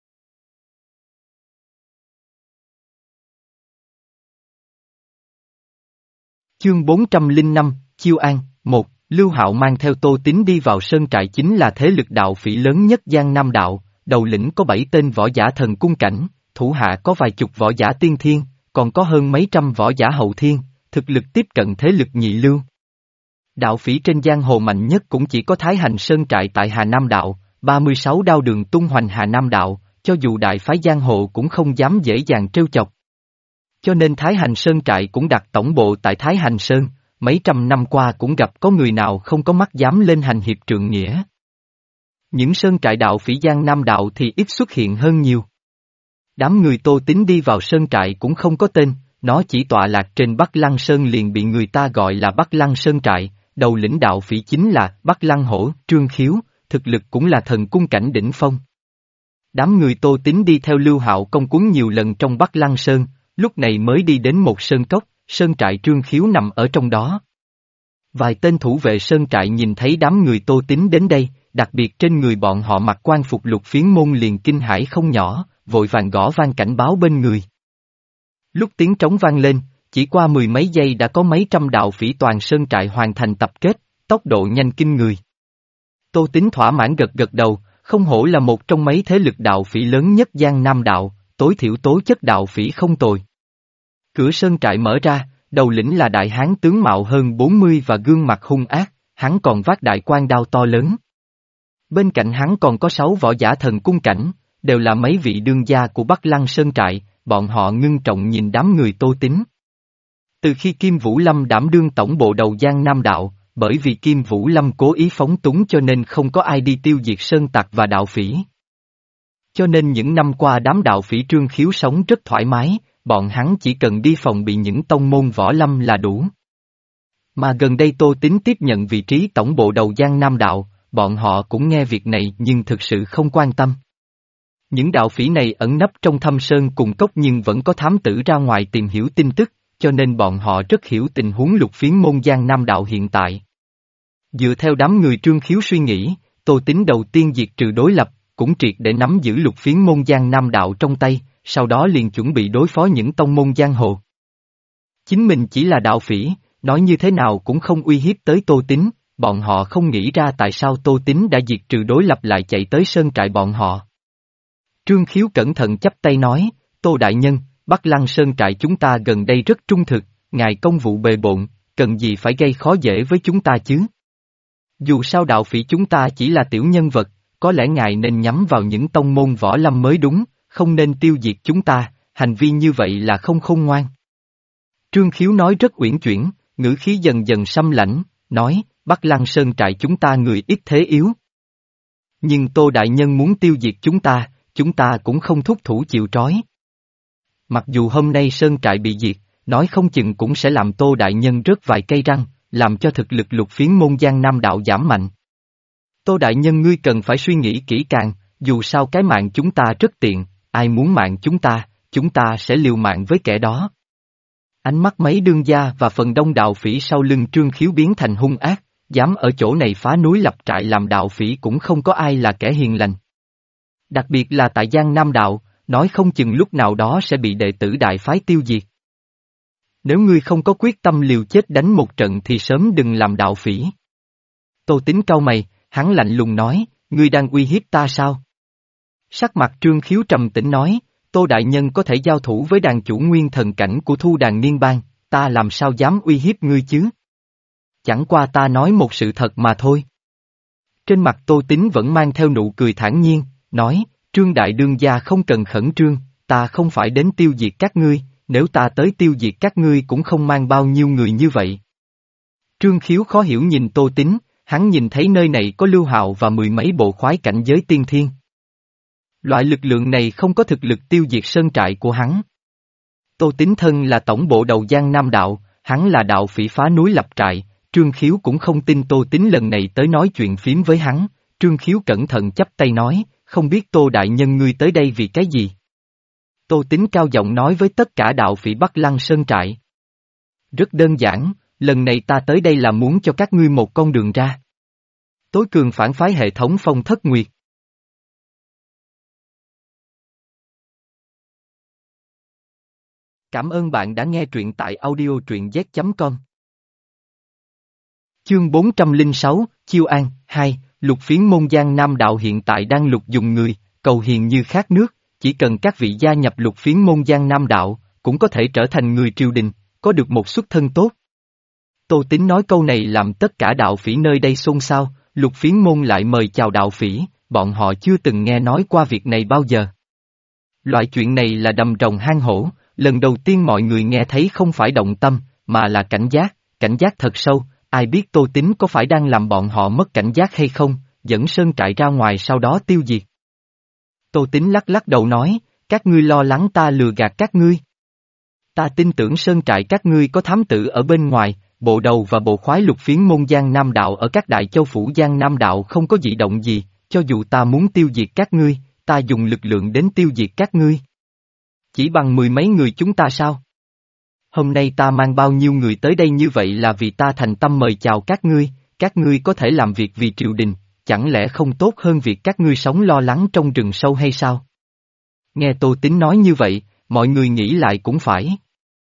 S1: Chương bốn trăm lẻ năm, Chiêu An, một, Lưu Hạo mang theo Tô Tín đi vào sơn trại chính là thế lực đạo phỉ lớn nhất Giang Nam đạo, đầu lĩnh có bảy tên võ giả thần cung cảnh, thủ hạ có vài chục võ giả tiên thiên, còn có hơn mấy trăm võ giả hậu thiên, thực lực tiếp cận thế lực nhị lưu. Đạo phỉ trên giang hồ mạnh nhất cũng chỉ có Thái Hành Sơn trại tại Hà Nam đạo, ba mươi sáu đao đường tung hoành Hà Nam đạo, cho dù đại phái giang hồ cũng không dám dễ dàng trêu chọc. Cho nên Thái Hành Sơn trại cũng đặt tổng bộ tại Thái Hành Sơn, mấy trăm năm qua cũng gặp có người nào không có mắt dám lên hành hiệp trượng nghĩa. Những sơn trại đạo phỉ Giang Nam đạo thì ít xuất hiện hơn nhiều. Đám người Tô Tín đi vào sơn trại cũng không có tên, nó chỉ tọa lạc trên Bắc Lăng Sơn liền bị người ta gọi là Bắc Lăng Sơn trại, đầu lĩnh đạo phỉ chính là Bắc Lăng Hổ, Trương Khiếu, thực lực cũng là thần cung cảnh đỉnh phong. Đám người Tô Tín đi theo Lưu Hạo công cuốn nhiều lần trong Bắc Lăng Sơn, lúc này mới đi đến một sơn cốc, sơn trại Trương Khiếu nằm ở trong đó. Vài tên thủ vệ sơn trại nhìn thấy đám người Tô Tín đến đây, đặc biệt trên người bọn họ mặc quan phục Lục Phiến môn liền kinh hãi không nhỏ, vội vàng gõ vang cảnh báo bên người. Lúc tiếng trống vang lên, chỉ qua mười mấy giây đã có mấy trăm đạo phỉ toàn sơn trại hoàn thành tập kết, tốc độ nhanh kinh người. Tô Tín thỏa mãn gật gật đầu, không hổ là một trong mấy thế lực đạo phỉ lớn nhất Giang Nam đạo, tối thiểu tố chất đạo phỉ không tồi. Cửa sơn trại mở ra, đầu lĩnh là đại hán tướng mạo hơn bốn mươi và gương mặt hung ác, hắn còn vác đại quan đao to lớn. Bên cạnh hắn còn có sáu võ giả thần cung cảnh, đều là mấy vị đương gia của Bắc Lăng Sơn trại, bọn họ ngưng trọng nhìn đám người Tô Tín. Từ khi Kim Vũ Lâm đảm đương tổng bộ đầu Giang Nam đạo, bởi vì Kim Vũ Lâm cố ý phóng túng cho nên không có ai đi tiêu diệt sơn tặc và đạo phỉ. Cho nên những năm qua đám đạo phỉ Trương Khiếu sống rất thoải mái, bọn hắn chỉ cần đi phòng bị những tông môn võ lâm là đủ. Mà gần đây Tô Tín tiếp nhận vị trí tổng bộ đầu Giang Nam đạo, bọn họ cũng nghe việc này nhưng thực sự không quan tâm. Những đạo phỉ này ẩn nấp trong thâm sơn cùng cốc nhưng vẫn có thám tử ra ngoài tìm hiểu tin tức, cho nên bọn họ rất hiểu tình huống Lục Phiến môn Giang Nam đạo hiện tại. Dựa theo đám người Trương Khiếu suy nghĩ, Tô Tín đầu tiên diệt trừ đối lập, cũng triệt để nắm giữ Lục Phiến môn Giang Nam đạo trong tay, sau đó liền chuẩn bị đối phó những tông môn giang hồ. Chính mình chỉ là đạo phỉ, nói như thế nào cũng không uy hiếp tới Tô Tín, bọn họ không nghĩ ra tại sao Tô Tín đã diệt trừ đối lập lại chạy tới sơn trại bọn họ. Trương Khiếu cẩn thận chắp tay nói, Tô Đại Nhân, Bắc Lăng Sơn trại chúng ta gần đây rất trung thực, ngài công vụ bề bộn, cần gì phải gây khó dễ với chúng ta chứ? Dù sao đạo phỉ chúng ta chỉ là tiểu nhân vật, có lẽ ngài nên nhắm vào những tông môn võ lâm mới đúng, không nên tiêu diệt chúng ta, hành vi như vậy là không khôn ngoan. Trương Khiếu nói rất uyển chuyển, ngữ khí dần dần xâm lãnh, nói, Bắc Lăng Sơn trại chúng ta người ít thế yếu. Nhưng Tô Đại Nhân muốn tiêu diệt chúng ta, chúng ta cũng không thúc thủ chịu trói. Mặc dù hôm nay Sơn trại bị diệt, nói không chừng cũng sẽ làm Tô Đại Nhân rớt vài cây răng, làm cho thực lực Lục Phiến môn Giang Nam đạo giảm mạnh. Tô đại nhân ngươi cần phải suy nghĩ kỹ càng, dù sao cái mạng chúng ta rất tiện, ai muốn mạng chúng ta, chúng ta sẽ liều mạng với kẻ đó. Ánh mắt mấy đương gia và phần đông đạo phỉ sau lưng Trương Khiếu biến thành hung ác, dám ở chỗ này phá núi lập trại làm đạo phỉ cũng không có ai là kẻ hiền lành. Đặc biệt là tại Giang Nam đạo, nói không chừng lúc nào đó sẽ bị đệ tử đại phái tiêu diệt. Nếu ngươi không có quyết tâm liều chết đánh một trận thì sớm đừng làm đạo phỉ. Tô Tín cau mày, hắn lạnh lùng nói, ngươi đang uy hiếp ta sao? Sắc mặt Trương Khiếu trầm tĩnh nói, Tô đại nhân có thể giao thủ với đàn chủ nguyên thần cảnh của Thu Đàn Niên Bang, ta làm sao dám uy hiếp ngươi chứ? Chẳng qua ta nói một sự thật mà thôi. Trên mặt Tô Tín vẫn mang theo nụ cười thản nhiên, nói, Trương đại đương gia không cần khẩn trương, ta không phải đến tiêu diệt các ngươi, nếu ta tới tiêu diệt các ngươi cũng không mang bao nhiêu người như vậy. Trương Khiếu khó hiểu nhìn Tô Tín, hắn nhìn thấy nơi này có Lưu Hạo và mười mấy bộ khoái cảnh giới tiên thiên. Loại lực lượng này không có thực lực tiêu diệt sơn trại của hắn. Tô Tín thân là tổng bộ đầu Giang Nam đạo, hắn là đạo phỉ phá núi lập trại, Trương Khiếu cũng không tin Tô Tín lần này tới nói chuyện phím với hắn, Trương Khiếu cẩn thận chắp tay nói, không biết Tô đại nhân ngươi tới đây vì cái gì? Tô Tín cao giọng nói với tất cả đạo phỉ Bắc Lăng sơn trại. Rất đơn giản, lần này ta tới đây là muốn cho các ngươi một con đường ra. Tối cường phản phái hệ thống Phong Thất Nguyệt. Cảm ơn bạn đã nghe truyện tại audio truyện z chấm com. Chương bốn trăm lẻ sáu, Chiêu An, hai, Lục Phiến môn Giang Nam đạo hiện tại đang lục dùng người, cầu hiền như khát nước, chỉ cần các vị gia nhập Lục Phiến môn Giang Nam đạo, cũng có thể trở thành người triều đình, có được một xuất thân tốt. Tô Tín nói câu này làm tất cả đạo phỉ nơi đây xôn xao, Lục Phiến môn lại mời chào đạo phỉ, bọn họ chưa từng nghe nói qua việc này bao giờ. Loại chuyện này là đầm rồng hang hổ, lần đầu tiên mọi người nghe thấy không phải động tâm, mà là cảnh giác, cảnh giác thật sâu, ai biết Tô Tín có phải đang làm bọn họ mất cảnh giác hay không, dẫn sơn trại ra ngoài sau đó tiêu diệt. Tô Tín lắc lắc đầu nói, các ngươi lo lắng ta lừa gạt các ngươi. Ta tin tưởng sơn trại các ngươi có thám tử ở bên ngoài, bộ đầu và bộ khoái Lục Phiến môn Giang Nam đạo ở các đại châu phủ Giang Nam đạo không có dị động gì, cho dù ta muốn tiêu diệt các ngươi, ta dùng lực lượng đến tiêu diệt các ngươi. Chỉ bằng mười mấy người chúng ta sao? Hôm nay ta mang bao nhiêu người tới đây như vậy là vì ta thành tâm mời chào các ngươi, các ngươi có thể làm việc vì triều đình, chẳng lẽ không tốt hơn việc các ngươi sống lo lắng trong rừng sâu hay sao? Nghe Tô Tín nói như vậy, mọi người nghĩ lại cũng phải.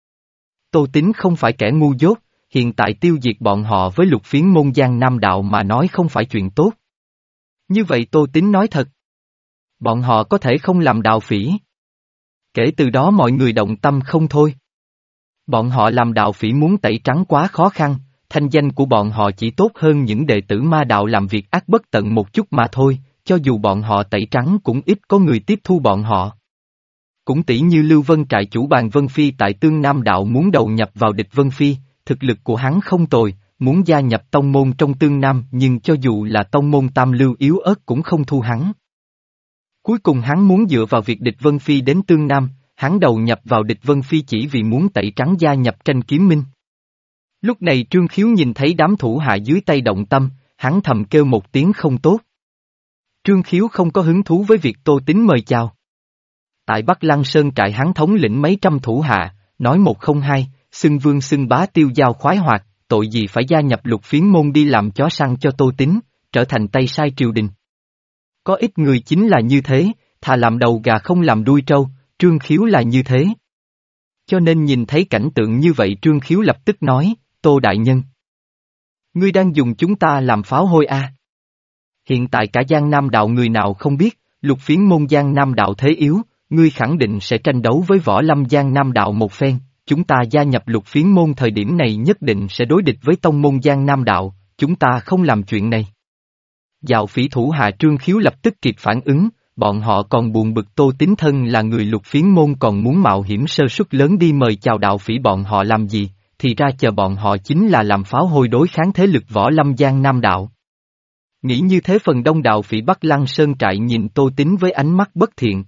S1: Tô Tín không phải kẻ ngu dốt, hiện tại tiêu diệt bọn họ với Lục Phiến môn Giang Nam đạo mà nói không phải chuyện tốt. Như vậy Tô Tín nói thật. Bọn họ có thể không làm đạo phỉ. Kể từ đó mọi người động tâm không thôi. Bọn họ làm đạo phỉ muốn tẩy trắng quá khó khăn, thanh danh của bọn họ chỉ tốt hơn những đệ tử ma đạo làm việc ác bất tận một chút mà thôi, cho dù bọn họ tẩy trắng cũng ít có người tiếp thu bọn họ. Cũng tỷ như Lưu Vân trại chủ Bàn Vân Phi tại Tương Nam đạo muốn đầu nhập vào địch Vân Phi, thực lực của hắn không tồi, muốn gia nhập tông môn trong Tương Nam nhưng cho dù là tông môn tam lưu yếu ớt cũng không thu hắn. Cuối cùng hắn muốn dựa vào việc địch Vân Phi đến Tương Nam, hắn đầu nhập vào địch Vân Phi chỉ vì muốn tẩy trắng gia nhập tranh kiếm minh. Lúc này Trương Khiếu nhìn thấy đám thủ hạ dưới tay động tâm, hắn thầm kêu một tiếng không tốt. Trương Khiếu không có hứng thú với việc Tô Tín mời chào. Tại Bắc Lăng Sơn trại hắn thống lĩnh mấy trăm thủ hạ, nói một không hai, xưng vương xưng bá tiêu giao khoái hoạt, tội gì phải gia nhập Lục Phiến môn đi làm chó săn cho Tô Tín, trở thành tay sai triều đình. Có ít người chính là như thế, thà làm đầu gà không làm đuôi trâu, Trương Khiếu là như thế. Cho nên nhìn thấy cảnh tượng như vậy Trương Khiếu lập tức nói, Tô đại nhân. Ngươi đang dùng chúng ta làm pháo hôi à? Hiện tại cả Giang Nam đạo người nào không biết, Lục Phiến môn Giang Nam đạo thế yếu, ngươi khẳng định sẽ tranh đấu với võ lâm Giang Nam đạo một phen, chúng ta gia nhập Lục Phiến môn thời điểm này nhất định sẽ đối địch với tông môn Giang Nam đạo, chúng ta không làm chuyện này. Dạo phỉ thủ hạ Trương Khiếu lập tức kịp phản ứng, bọn họ còn buồn bực Tô Tín thân là người Lục Phiến môn còn muốn mạo hiểm sơ suất lớn đi mời chào đạo phỉ bọn họ làm gì, thì ra chờ bọn họ chính là làm pháo hôi đối kháng thế lực võ lâm Giang Nam đạo. Nghĩ như thế phần đông đạo phỉ Bắc Lăng Sơn trại nhìn Tô Tín với ánh mắt bất thiện.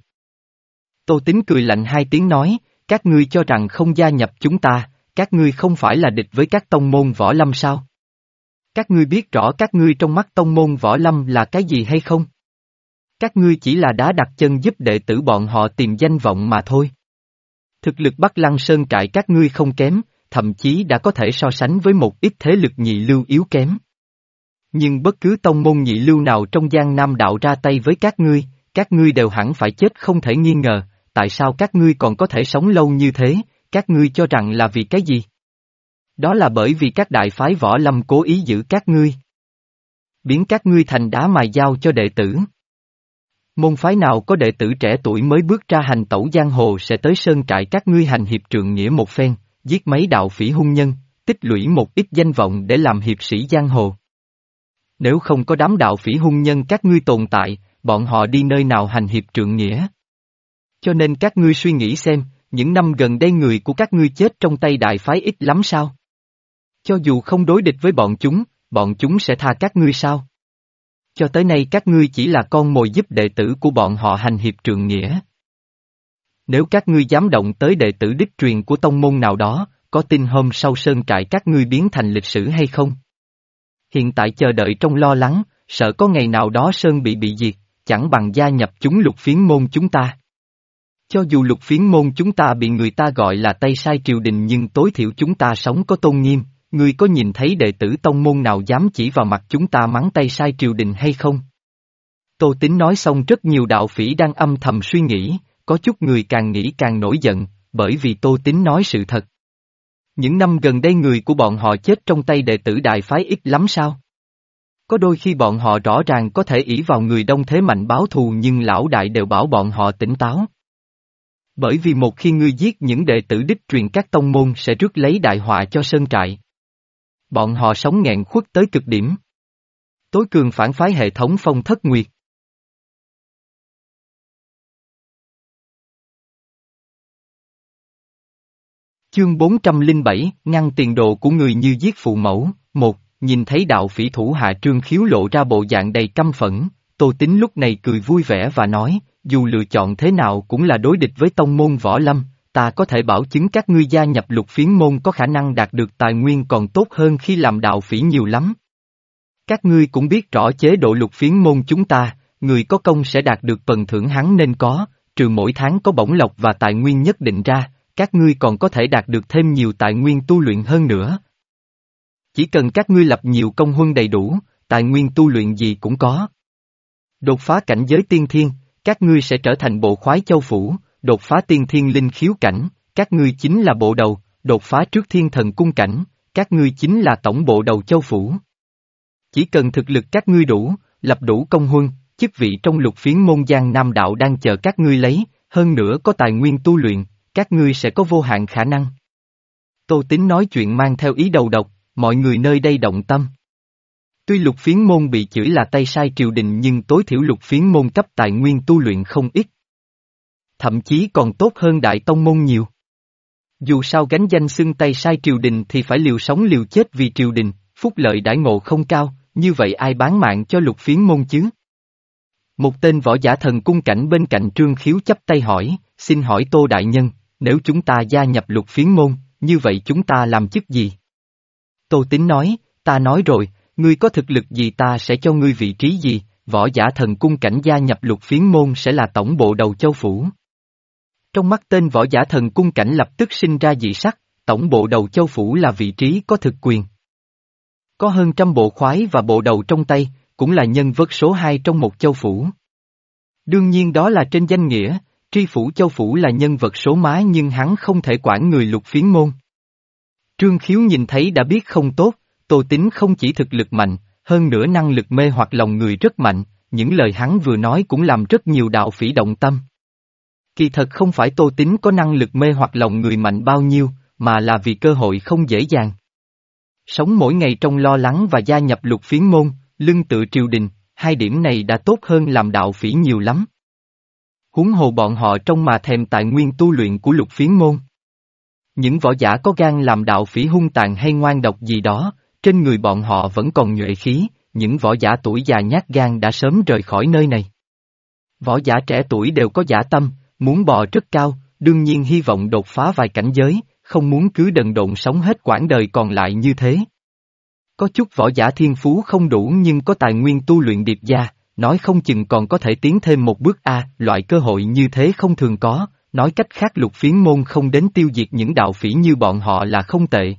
S1: Tô Tín cười lạnh hai tiếng nói, các ngươi cho rằng không gia nhập chúng ta, các ngươi không phải là địch với các tông môn võ lâm sao? Các ngươi biết rõ các ngươi trong mắt tông môn võ lâm là cái gì hay không? Các ngươi chỉ là đá đặt chân giúp đệ tử bọn họ tìm danh vọng mà thôi. Thực lực Bắc Lăng Sơn trại các ngươi không kém, thậm chí đã có thể so sánh với một ít thế lực nhị lưu yếu kém. Nhưng bất cứ tông môn nhị lưu nào trong Giang Nam đạo ra tay với các ngươi, các ngươi đều hẳn phải chết không thể nghi ngờ, tại sao các ngươi còn có thể sống lâu như thế, các ngươi cho rằng là vì cái gì? Đó là bởi vì các đại phái võ lâm cố ý giữ các ngươi. Biến các ngươi thành đá mài dao cho đệ tử. Môn phái nào có đệ tử trẻ tuổi mới bước ra hành tẩu giang hồ sẽ tới sơn trại các ngươi hành hiệp trượng nghĩa một phen, giết mấy đạo phỉ hung nhân, tích lũy một ít danh vọng để làm hiệp sĩ giang hồ. Nếu không có đám đạo phỉ hung nhân các ngươi tồn tại, bọn họ đi nơi nào hành hiệp trượng nghĩa? Cho nên các ngươi suy nghĩ xem, những năm gần đây người của các ngươi chết trong tay đại phái ít lắm sao? Cho dù không đối địch với bọn chúng, bọn chúng sẽ tha các ngươi sao? Cho tới nay các ngươi chỉ là con mồi giúp đệ tử của bọn họ hành hiệp trượng nghĩa. Nếu các ngươi dám động tới đệ tử đích truyền của tông môn nào đó, có tin hôm sau sơn trại các ngươi biến thành lịch sử hay không? Hiện tại chờ đợi trong lo lắng, sợ có ngày nào đó sơn bị bị diệt, chẳng bằng gia nhập chúng lục phiến môn chúng ta. Cho dù lục phiến môn chúng ta bị người ta gọi là Tây Sai triều đình nhưng tối thiểu chúng ta sống có tôn nghiêm, ngươi có nhìn thấy đệ tử tông môn nào dám chỉ vào mặt chúng ta mắng Tây Sai triều đình hay không? Tô Tín nói xong rất nhiều đạo phỉ đang âm thầm suy nghĩ, có chút người càng nghĩ càng nổi giận, bởi vì Tô Tín nói sự thật. Những năm gần đây người của bọn họ chết trong tay đệ tử đại phái ít lắm sao? Có đôi khi bọn họ rõ ràng có thể ỷ vào người đông thế mạnh báo thù nhưng lão đại đều bảo bọn họ tỉnh táo. Bởi vì một khi ngươi giết những đệ tử đích truyền các tông môn sẽ rước lấy đại họa cho sơn trại. Bọn họ sống nghẹn khuất tới cực điểm. Tối cường phản phái hệ thống Phong Thất Nguyệt. Chương bốn trăm lẻ bảy, ngăn tiền đồ của người như giết phụ mẫu. Một, nhìn thấy đạo phỉ thủ hạ Trương Khiếu lộ ra bộ dạng đầy căm phẫn, Tô Tín lúc này cười vui vẻ và nói, dù lựa chọn thế nào cũng là đối địch với tông môn võ lâm, ta có thể bảo chứng các ngươi gia nhập lục phiến môn có khả năng đạt được tài nguyên còn tốt hơn khi làm đạo phỉ nhiều lắm. Các ngươi cũng biết rõ chế độ lục phiến môn chúng ta, người có công sẽ đạt được phần thưởng hắn nên có, trừ mỗi tháng có bổng lộc và tài nguyên nhất định ra, các ngươi còn có thể đạt được thêm nhiều tài nguyên tu luyện hơn nữa. Chỉ cần các ngươi lập nhiều công huân đầy đủ, tài nguyên tu luyện gì cũng có. Đột phá cảnh giới tiên thiên, các ngươi sẽ trở thành bộ khoái châu phủ, đột phá tiên thiên linh khiếu cảnh, các ngươi chính là bộ đầu, đột phá trước thiên thần cung cảnh, các ngươi chính là tổng bộ đầu châu phủ. Chỉ cần thực lực các ngươi đủ, lập đủ công huân, chức vị trong lục phiến môn Giang Nam đạo đang chờ các ngươi lấy, hơn nữa có tài nguyên tu luyện, các ngươi sẽ có vô hạn khả năng. Tô Tín nói chuyện mang theo ý đầu độc, mọi người nơi đây động tâm. Tuy lục phiến môn bị chửi là Tây Sai triều đình nhưng tối thiểu lục phiến môn cấp tài nguyên tu luyện không ít. Thậm chí còn tốt hơn đại tông môn nhiều. Dù sao gánh danh xưng Tây Sai triều đình thì phải liều sống liều chết vì triều đình, phúc lợi đãi ngộ không cao, như vậy ai bán mạng cho lục phiến môn chứ? Một tên võ giả thần cung cảnh bên cạnh Trương Khiếu chắp tay hỏi, xin hỏi Tô Đại Nhân, nếu chúng ta gia nhập lục phiến môn, như vậy chúng ta làm chức gì? Tô Tín nói, ta nói rồi, ngươi có thực lực gì ta sẽ cho ngươi vị trí gì, võ giả thần cung cảnh gia nhập lục phiến môn sẽ là tổng bộ đầu châu phủ. Trong mắt tên võ giả thần cung cảnh lập tức sinh ra dị sắc, tổng bộ đầu châu phủ là vị trí có thực quyền. Có hơn trăm bộ khoái và bộ đầu trong tay, cũng là nhân vật số hai trong một châu phủ. Đương nhiên đó là trên danh nghĩa, tri phủ châu phủ là nhân vật số má nhưng hắn không thể quản người lục phiến môn. Trương Khiếu nhìn thấy đã biết không tốt, Tô Tín không chỉ thực lực mạnh, hơn nữa năng lực mê hoặc lòng người rất mạnh, những lời hắn vừa nói cũng làm rất nhiều đạo phỉ động tâm. Kỳ thật không phải Tô Tín có năng lực mê hoặc lòng người mạnh bao nhiêu, mà là vì cơ hội không dễ dàng. Sống mỗi ngày trong lo lắng và gia nhập lục phiến môn, lưng tựa triều đình, hai điểm này đã tốt hơn làm đạo phỉ nhiều lắm. Huống hồ bọn họ trong mà thèm tài nguyên tu luyện của lục phiến môn. Những võ giả có gan làm đạo phỉ hung tàn hay ngoan độc gì đó, trên người bọn họ vẫn còn nhuệ khí, những võ giả tuổi già nhát gan đã sớm rời khỏi nơi này. Võ giả trẻ tuổi đều có dã tâm, muốn bò rất cao, đương nhiên hy vọng đột phá vài cảnh giới, không muốn cứ đần độn sống hết quãng đời còn lại như thế. Có chút võ giả thiên phú không đủ nhưng có tài nguyên tu luyện điệp gia, nói không chừng còn có thể tiến thêm một bước a, loại cơ hội như thế không thường có, nói cách khác Lục Phiến môn không đến tiêu diệt những đạo phỉ như bọn họ là không tệ.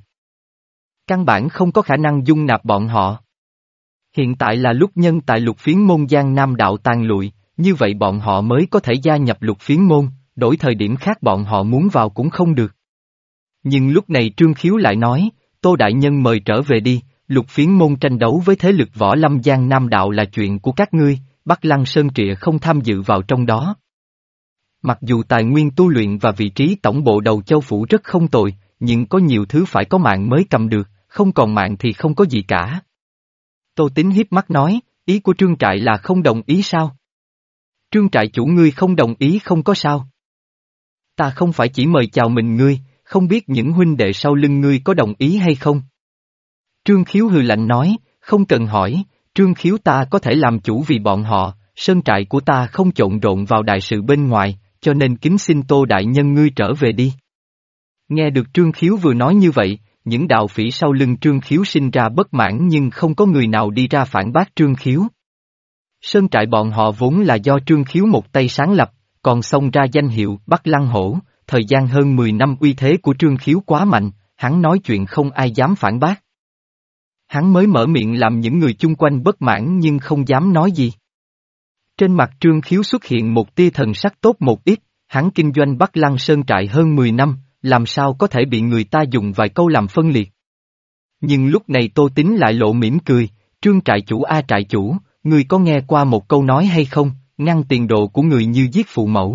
S1: Căn bản không có khả năng dung nạp bọn họ. Hiện tại là lúc nhân tại Lục Phiến môn Giang Nam đạo tàn lụi, như vậy bọn họ mới có thể gia nhập Lục Phiến môn, đổi thời điểm khác bọn họ muốn vào cũng không được. Nhưng lúc này Trương Khiếu lại nói, Tô Đại Nhân mời trở về đi, Lục Phiến môn tranh đấu với thế lực võ lâm Giang Nam đạo là chuyện của các ngươi, Bắc Lăng Sơn Trịa không tham dự vào trong đó. Mặc dù tài nguyên tu luyện và vị trí tổng bộ đầu châu phủ rất không tồi, nhưng có nhiều thứ phải có mạng mới cầm được, không còn mạng thì không có gì cả. Tô Tín hiếp mắt nói, ý của Trương Trại là không đồng ý sao? Trương Trại chủ ngươi không đồng ý không có sao. Ta không phải chỉ mời chào mình ngươi, không biết những huynh đệ sau lưng ngươi có đồng ý hay không? Trương Khiếu hừ lạnh nói, không cần hỏi, Trương Khiếu ta có thể làm chủ vì bọn họ, sơn trại của ta không trộn rộn vào đại sự bên ngoài, cho nên kính xin Tô Đại Nhân ngươi trở về đi. Nghe được Trương Khiếu vừa nói như vậy, những đạo phỉ sau lưng Trương Khiếu sinh ra bất mãn nhưng không có người nào đi ra phản bác Trương Khiếu. Sơn trại bọn họ vốn là do Trương Khiếu một tay sáng lập, còn xông ra danh hiệu Bắc Lăng Hổ, thời gian hơn mười năm uy thế của Trương Khiếu quá mạnh, hắn nói chuyện không ai dám phản bác. Hắn mới mở miệng làm những người chung quanh bất mãn nhưng không dám nói gì. Trên mặt Trương Khiếu xuất hiện một tia thần sắc tốt một ít, hắn kinh doanh Bắc Lăng Sơn trại hơn mười năm, làm sao có thể bị người ta dùng vài câu làm phân liệt. Nhưng lúc này Tô Tín lại lộ mỉm cười, Trương trại chủ a trại chủ, ngươi có nghe qua một câu nói hay không, ngăn tiền đồ của người như giết phụ mẫu.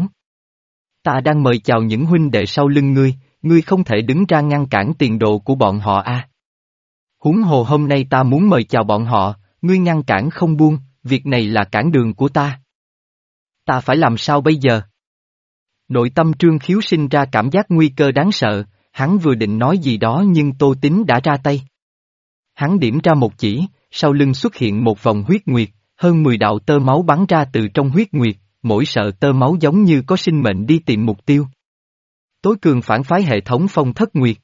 S1: Ta đang mời chào những huynh đệ sau lưng ngươi, ngươi không thể đứng ra ngăn cản tiền đồ của bọn họ a. À. Huống hồ hôm nay ta muốn mời chào bọn họ, ngươi ngăn cản không buông, việc này là cản đường của ta. Ta phải làm sao bây giờ? Nội tâm Trương Khiếu sinh ra cảm giác nguy cơ đáng sợ, hắn vừa định nói gì đó nhưng Tô Tín đã ra tay. Hắn điểm ra một chỉ, sau lưng xuất hiện một vòng huyết nguyệt, hơn mười đạo tơ máu bắn ra từ trong huyết nguyệt, mỗi sợi tơ máu giống như có sinh mệnh đi tìm mục tiêu. Tối cường phản phái hệ thống phong thất nguyệt.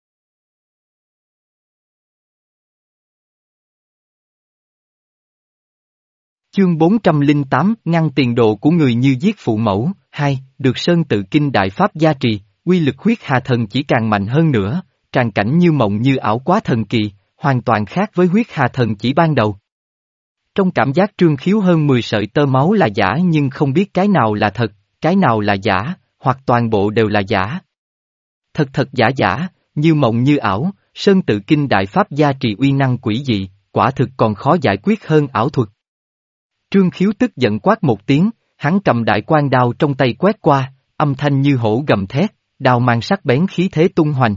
S1: Chương bốn trăm lẻ tám ngăn tiền đồ của người như giết phụ mẫu, hai, được Sơn Tự Kinh Đại Pháp gia trì, uy lực huyết hà thần chỉ càng mạnh hơn nữa, tràn cảnh như mộng như ảo quá thần kỳ, hoàn toàn khác với huyết hà thần chỉ ban đầu. Trong cảm giác Trương Khiếu hơn mười sợi tơ máu là giả nhưng không biết cái nào là thật, cái nào là giả, hoặc toàn bộ đều là giả. Thật thật giả giả, như mộng như ảo, Sơn Tự Kinh Đại Pháp gia trì uy năng quỷ dị, quả thực còn khó giải quyết hơn ảo thuật. Trương Khiếu tức giận quát một tiếng, hắn cầm đại quan đao trong tay quét qua, âm thanh như hổ gầm thét, đao mang sắc bén khí thế tung hoành.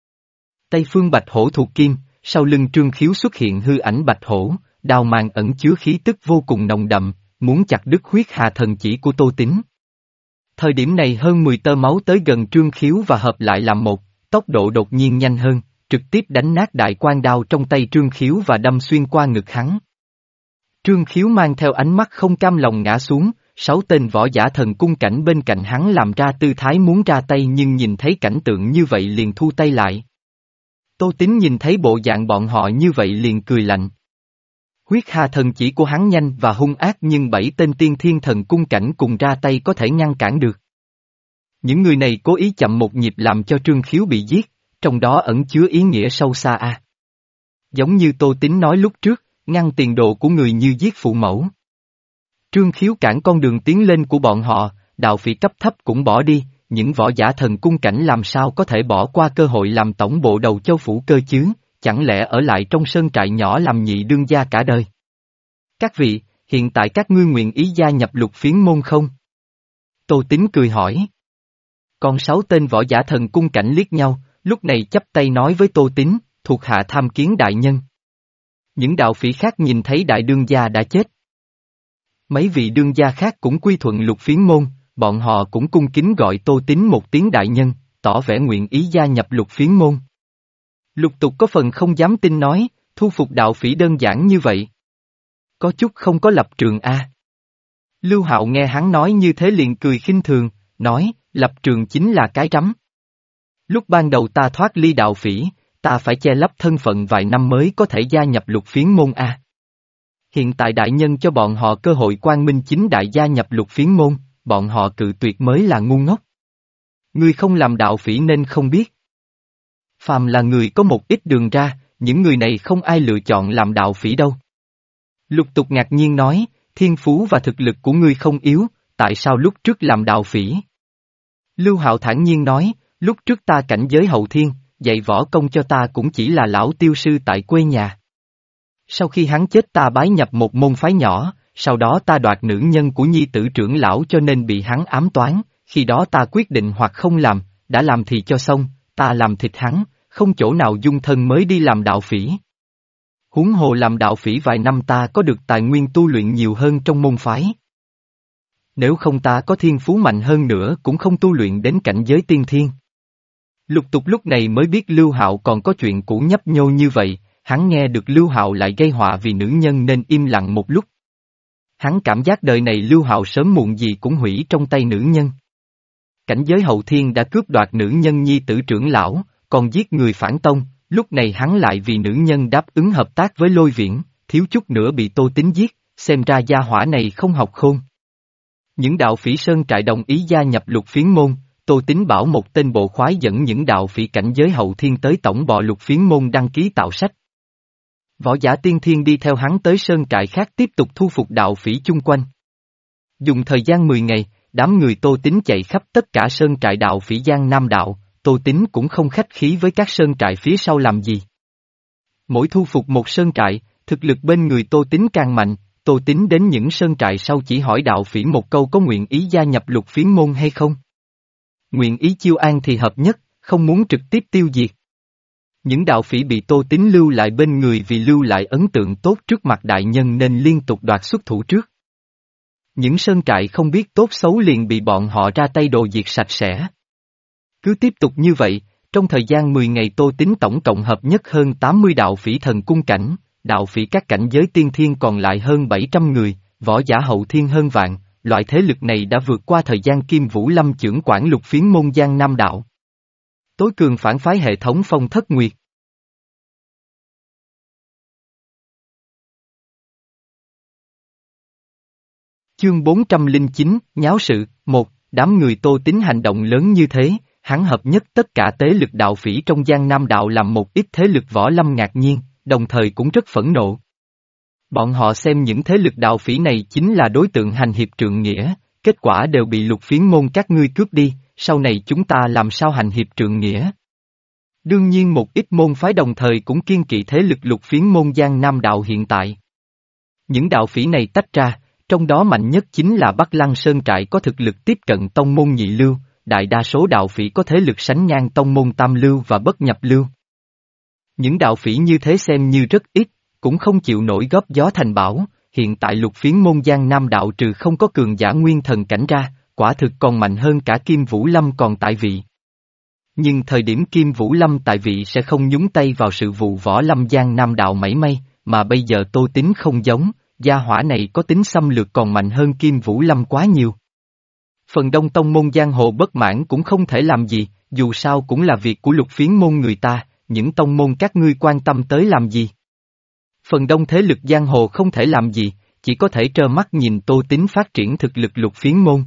S1: Tây phương bạch hổ thuộc kim, sau lưng Trương Khiếu xuất hiện hư ảnh bạch hổ, đao mang ẩn chứa khí tức vô cùng nồng đậm, muốn chặt đứt huyết hà thần chỉ của Tô Tín. Thời điểm này hơn mười tơ máu tới gần Trương Khiếu và hợp lại làm một, tốc độ đột nhiên nhanh hơn, trực tiếp đánh nát đại quan đao trong tay Trương Khiếu và đâm xuyên qua ngực hắn. Trương Khiếu mang theo ánh mắt không cam lòng ngã xuống, sáu tên võ giả thần cung cảnh bên cạnh hắn làm ra tư thái muốn ra tay nhưng nhìn thấy cảnh tượng như vậy liền thu tay lại. Tô Tín nhìn thấy bộ dạng bọn họ như vậy liền cười lạnh. Huyết hà thần chỉ của hắn nhanh và hung ác nhưng bảy tên tiên thiên thần cung cảnh cùng ra tay có thể ngăn cản được. Những người này cố ý chậm một nhịp làm cho Trương Khiếu bị giết, trong đó ẩn chứa ý nghĩa sâu xa a. À. Giống như Tô Tín nói lúc trước, ngăn tiền đồ của người như giết phụ mẫu. Trương Khiếu cản con đường tiến lên của bọn họ, đạo phỉ cấp thấp cũng bỏ đi, những võ giả thần cung cảnh làm sao có thể bỏ qua cơ hội làm tổng bộ đầu châu phủ cơ chứ, chẳng lẽ ở lại trong sơn trại nhỏ làm nhị đương gia cả đời. Các vị, hiện tại các ngươi nguyện ý gia nhập Lục Phiến môn không? Tô Tín cười hỏi. Còn sáu tên võ giả thần cung cảnh liếc nhau, lúc này chắp tay nói với Tô Tín, thuộc hạ tham kiến đại nhân. Những đạo phỉ khác nhìn thấy đại đương gia đã chết. Mấy vị đương gia khác cũng quy thuận Lục Phiến môn, bọn họ cũng cung kính gọi Tô Tín một tiếng đại nhân, tỏ vẻ nguyện ý gia nhập Lục Phiến môn. Lục Tục có phần không dám tin nói, thu phục đạo phỉ đơn giản như vậy. Có chút không có lập trường a. À. Lưu Hạo nghe hắn nói như thế liền cười khinh thường, nói, lập trường chính là cái rắm. Lúc ban đầu ta thoát ly đạo phỉ, ta phải che lấp thân phận vài năm mới có thể gia nhập Lục Phiến môn a. Hiện tại đại nhân cho bọn họ cơ hội quang minh chính đại gia nhập Lục Phiến môn, bọn họ cự tuyệt mới là ngu ngốc. Ngươi không làm đạo phỉ nên không biết. Phàm là người có một ít đường ra, những người này không ai lựa chọn làm đạo phỉ đâu. Lục Tục ngạc nhiên nói, thiên phú và thực lực của ngươi không yếu, tại sao lúc trước làm đạo phỉ? Lưu Hạo thản nhiên nói, lúc trước ta cảnh giới hậu thiên, dạy võ công cho ta cũng chỉ là lão tiêu sư tại quê nhà. Sau khi hắn chết ta bái nhập một môn phái nhỏ, sau đó ta đoạt nữ nhân của nhi tử trưởng lão cho nên bị hắn ám toán, khi đó ta quyết định hoặc không làm, đã làm thì cho xong, ta làm thịt hắn, không chỗ nào dung thân mới đi làm đạo phỉ. Huống hồ làm đạo phỉ vài năm ta có được tài nguyên tu luyện nhiều hơn trong môn phái. Nếu không ta có thiên phú mạnh hơn nữa cũng không tu luyện đến cảnh giới tiên thiên. Lục Tục lúc này mới biết Lưu Hạo còn có chuyện cũ nhấp nhô như vậy, hắn nghe được Lưu Hạo lại gây họa vì nữ nhân nên im lặng một lúc. Hắn cảm giác đời này Lưu Hạo sớm muộn gì cũng hủy trong tay nữ nhân. Cảnh giới hậu thiên đã cướp đoạt nữ nhân nhi tử trưởng lão, còn giết người phản tông, lúc này hắn lại vì nữ nhân đáp ứng hợp tác với Lôi Viễn, thiếu chút nữa bị Tô Tín giết, xem ra gia hỏa này không học khôn. Những đạo phỉ sơn trại đồng ý gia nhập Lục Phiến môn, Tô Tín bảo một tên bộ khoái dẫn những đạo phỉ cảnh giới hậu thiên tới tổng bộ Lục Phiến môn đăng ký tạo sách. Võ giả tiên thiên đi theo hắn tới sơn trại khác tiếp tục thu phục đạo phỉ chung quanh. Dùng thời gian mười ngày, đám người Tô Tín chạy khắp tất cả sơn trại đạo phỉ Giang Nam đạo, Tô Tín cũng không khách khí với các sơn trại phía sau làm gì. Mỗi thu phục một sơn trại, thực lực bên người Tô Tín càng mạnh, Tô Tín đến những sơn trại sau chỉ hỏi đạo phỉ một câu có nguyện ý gia nhập Lục Phiến môn hay không. Nguyện ý chiêu an thì hợp nhất, không muốn trực tiếp tiêu diệt. Những đạo phỉ bị Tô Tín lưu lại bên người vì lưu lại ấn tượng tốt trước mặt đại nhân nên liên tục đoạt xuất thủ trước. Những sơn trại không biết tốt xấu liền bị bọn họ ra tay đồ diệt sạch sẽ. Cứ tiếp tục như vậy, trong thời gian mười ngày Tô Tín tổng cộng hợp nhất hơn tám mươi đạo phỉ thần cung cảnh, đạo phỉ các cảnh giới tiên thiên còn lại hơn bảy trăm người, võ giả hậu thiên hơn vạn, loại thế lực này đã vượt qua thời gian Kim Vũ Lâm chưởng quản Lục Phiến môn Giang Nam đạo. Tối cường phản phái hệ thống Phong Thất Nguyệt. Chương bốn trăm lẻ chín, Nháo sự, một, đám người Tô Tín hành động lớn như thế, hắn hợp nhất tất cả tế lực đạo phỉ trong Giang Nam đạo làm một ít thế lực võ lâm ngạc nhiên, đồng thời cũng rất phẫn nộ. Bọn họ xem những thế lực đạo phỉ này chính là đối tượng hành hiệp trượng nghĩa, kết quả đều bị Lục Phiến môn các ngươi cướp đi, sau này chúng ta làm sao hành hiệp trượng nghĩa. Đương nhiên một ít môn phái đồng thời cũng kiên kỵ thế lực Lục Phiến môn Giang Nam đạo hiện tại. Những đạo phỉ này tách ra, trong đó mạnh nhất chính là Bắc Lăng Sơn trại có thực lực tiếp cận tông môn nhị lưu, đại đa số đạo phỉ có thế lực sánh ngang tông môn tam lưu và bất nhập lưu. Những đạo phỉ như thế xem như rất ít, cũng không chịu nổi góp gió thành bão, hiện tại Lục Phiến môn Giang Nam đạo trừ không có cường giả nguyên thần cảnh ra, quả thực còn mạnh hơn cả Kim Vũ Lâm còn tại vị. Nhưng thời điểm Kim Vũ Lâm tại vị sẽ không nhúng tay vào sự vụ võ lâm Giang Nam đạo mảy may, mà bây giờ Tô Tín không giống, gia hỏa này có tính xâm lược còn mạnh hơn Kim Vũ Lâm quá nhiều. Phần đông tông môn giang hồ bất mãn cũng không thể làm gì, dù sao cũng là việc của Lục Phiến môn người ta, những tông môn các ngươi quan tâm tới làm gì. Phần đông thế lực giang hồ không thể làm gì, chỉ có thể trơ mắt nhìn Tô Tín phát triển thực lực Lục Phiến môn.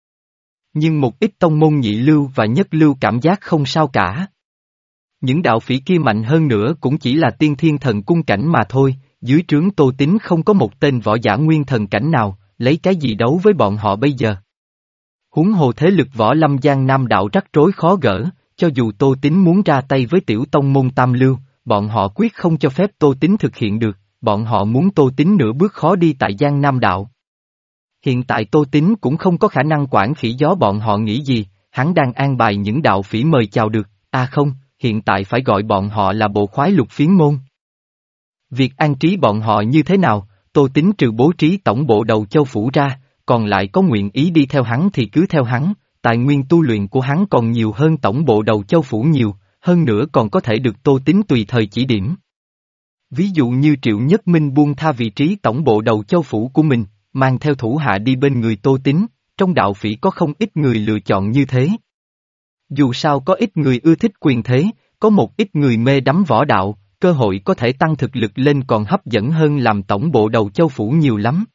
S1: Nhưng một ít tông môn nhị lưu và nhất lưu cảm giác không sao cả. Những đạo phỉ kia mạnh hơn nữa cũng chỉ là tiên thiên thần cung cảnh mà thôi, dưới trướng Tô Tín không có một tên võ giả nguyên thần cảnh nào, lấy cái gì đấu với bọn họ bây giờ. Huống hồ thế lực võ lâm Giang Nam đạo rắc rối khó gỡ, cho dù Tô Tín muốn ra tay với tiểu tông môn tam lưu, bọn họ quyết không cho phép Tô Tín thực hiện được, bọn họ muốn Tô Tín nửa bước khó đi tại Giang Nam đạo. Hiện tại Tô Tín cũng không có khả năng quản khỉ gió bọn họ nghĩ gì, hắn đang an bài những đạo phỉ mời chào được, à không, hiện tại phải gọi bọn họ là bộ khoái Lục Phiến môn. Việc an trí bọn họ như thế nào, Tô Tín trừ bố trí tổng bộ đầu châu phủ ra, còn lại có nguyện ý đi theo hắn thì cứ theo hắn, tài nguyên tu luyện của hắn còn nhiều hơn tổng bộ đầu châu phủ nhiều, hơn nữa còn có thể được Tô Tín tùy thời chỉ điểm. Ví dụ như Triệu Nhất Minh buông tha vị trí tổng bộ đầu châu phủ của mình, mang theo thủ hạ đi bên người Tô Tín, trong đạo phỉ có không ít người lựa chọn như thế. Dù sao có ít người ưa thích quyền thế, có một ít người mê đắm võ đạo, cơ hội có thể tăng thực lực lên còn hấp dẫn hơn làm tổng bộ đầu châu phủ nhiều lắm.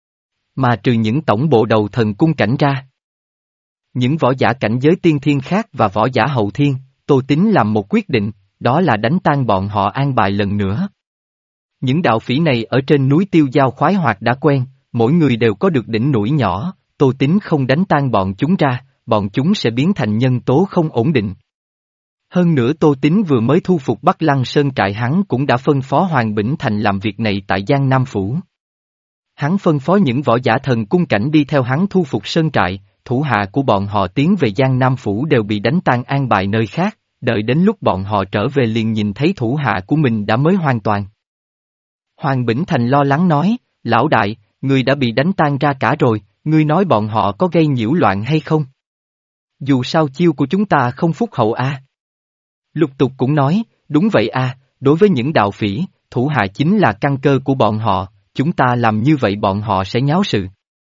S1: Mà trừ những tổng bộ đầu thần cung cảnh ra, những võ giả cảnh giới tiên thiên khác và võ giả hậu thiên, Tô Tín làm một quyết định, đó là đánh tan bọn họ an bài lần nữa. Những đạo phỉ này ở trên núi Tiêu Giao khoái hoạt đã quen, mỗi người đều có được đỉnh núi nhỏ, Tô Tín không đánh tan bọn chúng ra, bọn chúng sẽ biến thành nhân tố không ổn định. Hơn nữa Tô Tín vừa mới thu phục Bắc Lăng Sơn trại, hắn cũng đã phân phó Hoàng Bỉnh Thành làm việc này tại Giang Nam Phủ. Hắn phân phó những võ giả thần cung cảnh đi theo hắn thu phục sơn trại, thủ hạ của bọn họ tiến về Giang Nam Phủ đều bị đánh tan an bài nơi khác, đợi đến lúc bọn họ trở về liền nhìn thấy thủ hạ của mình đã mới hoàn toàn. Hoàng Bỉnh Thành lo lắng nói, lão đại, người đã bị đánh tan ra cả rồi, ngươi nói bọn họ có gây nhiễu loạn hay không? Dù sao chiêu của chúng ta không phúc hậu a. À. Lục Tục cũng nói, đúng vậy a, à, đối với những đạo phỉ, thủ hạ chính là căn cơ của bọn họ, chúng ta làm như vậy bọn họ sẽ nháo sự.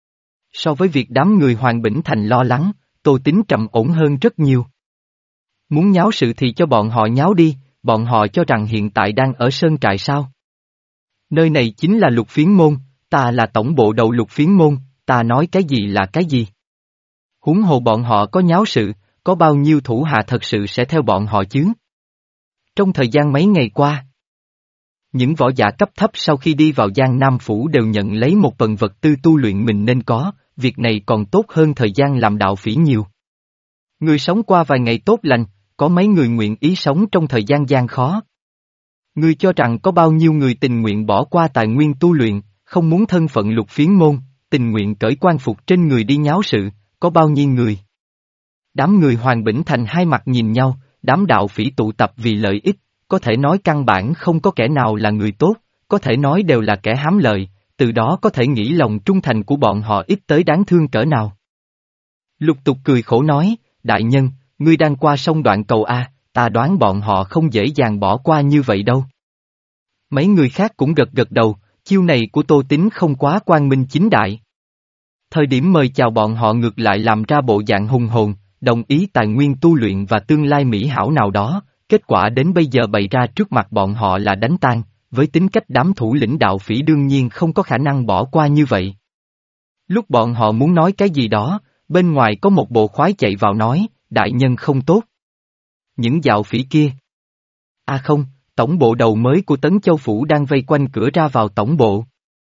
S1: So với việc đám người Hoàng Bỉnh Thành lo lắng, Tô Tín trầm ổn hơn rất nhiều. Muốn nháo sự thì cho bọn họ nháo đi, bọn họ cho rằng hiện tại đang ở sơn trại sao? Nơi này chính là Lục Phiến Môn, ta là tổng bộ đầu Lục Phiến Môn, ta nói cái gì là cái gì? Huống hồ bọn họ có nháo sự, có bao nhiêu thủ hạ thật sự sẽ theo bọn họ chứ? Trong thời gian mấy ngày qua, những võ giả cấp thấp sau khi đi vào Giang Nam Phủ đều nhận lấy một phần vật tư tu luyện mình nên có, việc này còn tốt hơn thời gian làm đạo phỉ nhiều. Người sống qua vài ngày tốt lành, có mấy người nguyện ý sống trong thời gian gian khó. Ngươi cho rằng có bao nhiêu người tình nguyện bỏ qua tài nguyên tu luyện, không muốn thân phận Lục Phiến Môn, tình nguyện cởi quan phục trên người đi nháo sự, có bao nhiêu người? Đám người Hoàng Bỉnh Thành hai mặt nhìn nhau, đám đạo phỉ tụ tập vì lợi ích, có thể nói căn bản không có kẻ nào là người tốt, có thể nói đều là kẻ hám lợi, từ đó có thể nghĩ lòng trung thành của bọn họ ít tới đáng thương cỡ nào. Lục Tục cười khổ nói, đại nhân, ngươi đang qua sông Đoạn Cầu A, ta đoán bọn họ không dễ dàng bỏ qua như vậy đâu. Mấy người khác cũng gật gật đầu, chiêu này của Tô Tín không quá quang minh chính đại. Thời điểm mời chào bọn họ ngược lại làm ra bộ dạng hùng hồn, đồng ý tài nguyên tu luyện và tương lai mỹ hảo nào đó, kết quả đến bây giờ bày ra trước mặt bọn họ là đánh tan, với tính cách đám thủ lĩnh đạo phỉ đương nhiên không có khả năng bỏ qua như vậy. Lúc bọn họ muốn nói cái gì đó, bên ngoài có một bộ khoái chạy vào nói, đại nhân không tốt. Những đạo phỉ kia. À không, tổng bộ đầu mới của Tấn Châu Phủ đang vây quanh cửa ra vào tổng bộ.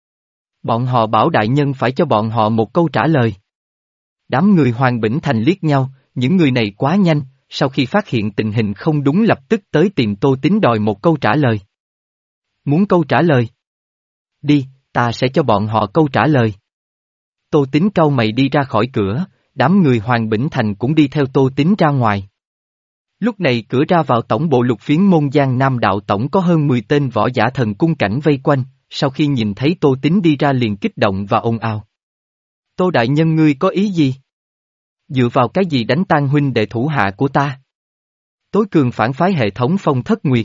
S1: Bọn họ bảo đại nhân phải cho bọn họ một câu trả lời. Đám người Hoàng Bỉnh Thành liếc nhau, những người này quá nhanh, sau khi phát hiện tình hình không đúng lập tức tới tìm Tô Tín đòi một câu trả lời. Muốn câu trả lời? Đi, ta sẽ cho bọn họ câu trả lời. Tô Tín cau mày đi ra khỏi cửa, đám người Hoàng Bỉnh Thành cũng đi theo Tô Tín ra ngoài. Lúc này cửa ra vào tổng bộ Lục Phiến Môn Giang Nam đạo tổng có hơn mười tên võ giả thần cung cảnh vây quanh, sau khi nhìn thấy Tô Tín đi ra liền kích động và ồn ào. Tô đại nhân ngươi có ý gì? Dựa vào cái gì đánh tan huynh đệ thủ hạ của ta? Tối cường phản phái hệ thống Phong Thất Nguyệt.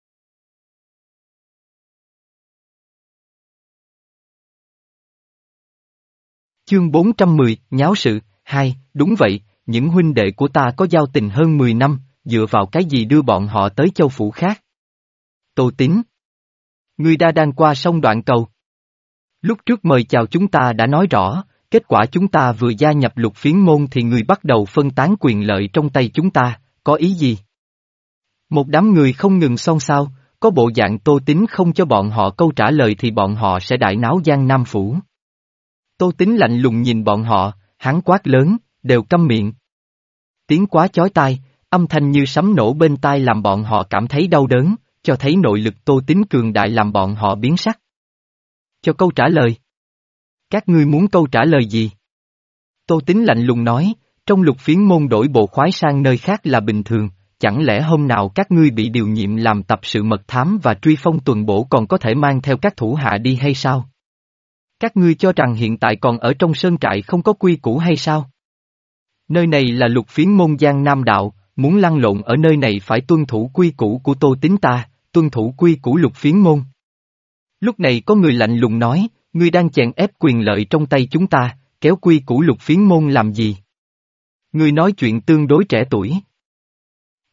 S1: Chương bốn trăm mười, nháo sự, hai, đúng vậy, những huynh đệ của ta có giao tình hơn mười năm, dựa vào cái gì đưa bọn họ tới châu phủ khác? Tô Tín. Ngươi đã đang qua sông Đoạn Cầu. Lúc trước mời chào chúng ta đã nói rõ, kết quả chúng ta vừa gia nhập Lục Phiến Môn thì người bắt đầu phân tán quyền lợi trong tay chúng ta, có ý gì? Một đám người không ngừng xôn xao, có bộ dạng Tô Tín không cho bọn họ câu trả lời thì bọn họ sẽ đại náo Giang Nam Phủ. Tô Tín lạnh lùng nhìn bọn họ, hắn quát lớn, đều câm miệng. Tiếng quá chói tai, âm thanh như sấm nổ bên tai làm bọn họ cảm thấy đau đớn, cho thấy nội lực Tô Tín cường đại làm bọn họ biến sắc. Cho câu trả lời. Các ngươi muốn câu trả lời gì? Tô Tín lạnh lùng nói, trong Lục Phiến Môn đổi bộ khoái sang nơi khác là bình thường, chẳng lẽ hôm nào các ngươi bị điều nhiệm làm tập sự mật thám và truy phong tuần bổ còn có thể mang theo các thủ hạ đi hay sao? Các ngươi cho rằng hiện tại còn ở trong sơn trại không có quy củ hay sao? Nơi này là Lục Phiến Môn Giang Nam đạo, muốn lăn lộn ở nơi này phải tuân thủ quy củ của Tô Tín ta, tuân thủ quy củ Lục Phiến Môn. Lúc này có người lạnh lùng nói, ngươi đang chèn ép quyền lợi trong tay chúng ta, kéo quy củ Lục Phiến Môn làm gì? Ngươi nói chuyện tương đối trẻ tuổi.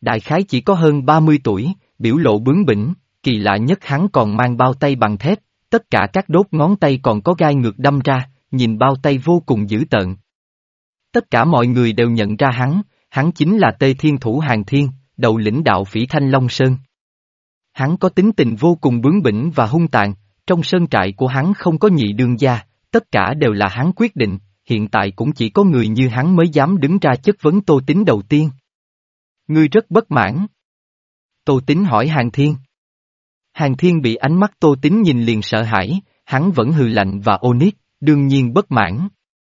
S1: đại khái chỉ có hơn ba mươi tuổi, biểu lộ bướng bỉnh, kỳ lạ nhất hắn còn mang bao tay bằng thép, tất cả các đốt ngón tay còn có gai ngược đâm ra, nhìn bao tay vô cùng dữ tợn. Tất cả mọi người đều nhận ra hắn, hắn chính là Tê Thiên Thủ Hàn Thiên, đầu lĩnh đạo phỉ Thanh Long Sơn. Hắn có tính tình vô cùng bướng bỉnh và hung tàn, trong sơn trại của hắn không có nhị đương gia, tất cả đều là hắn quyết định, hiện tại cũng chỉ có người như hắn mới dám đứng ra chất vấn Tô Tín đầu tiên. Ngươi rất bất mãn. Tô Tín hỏi Hàn Thiên. Hàn Thiên bị ánh mắt Tô Tín nhìn liền sợ hãi, hắn vẫn hừ lạnh và ô niết, đương nhiên bất mãn.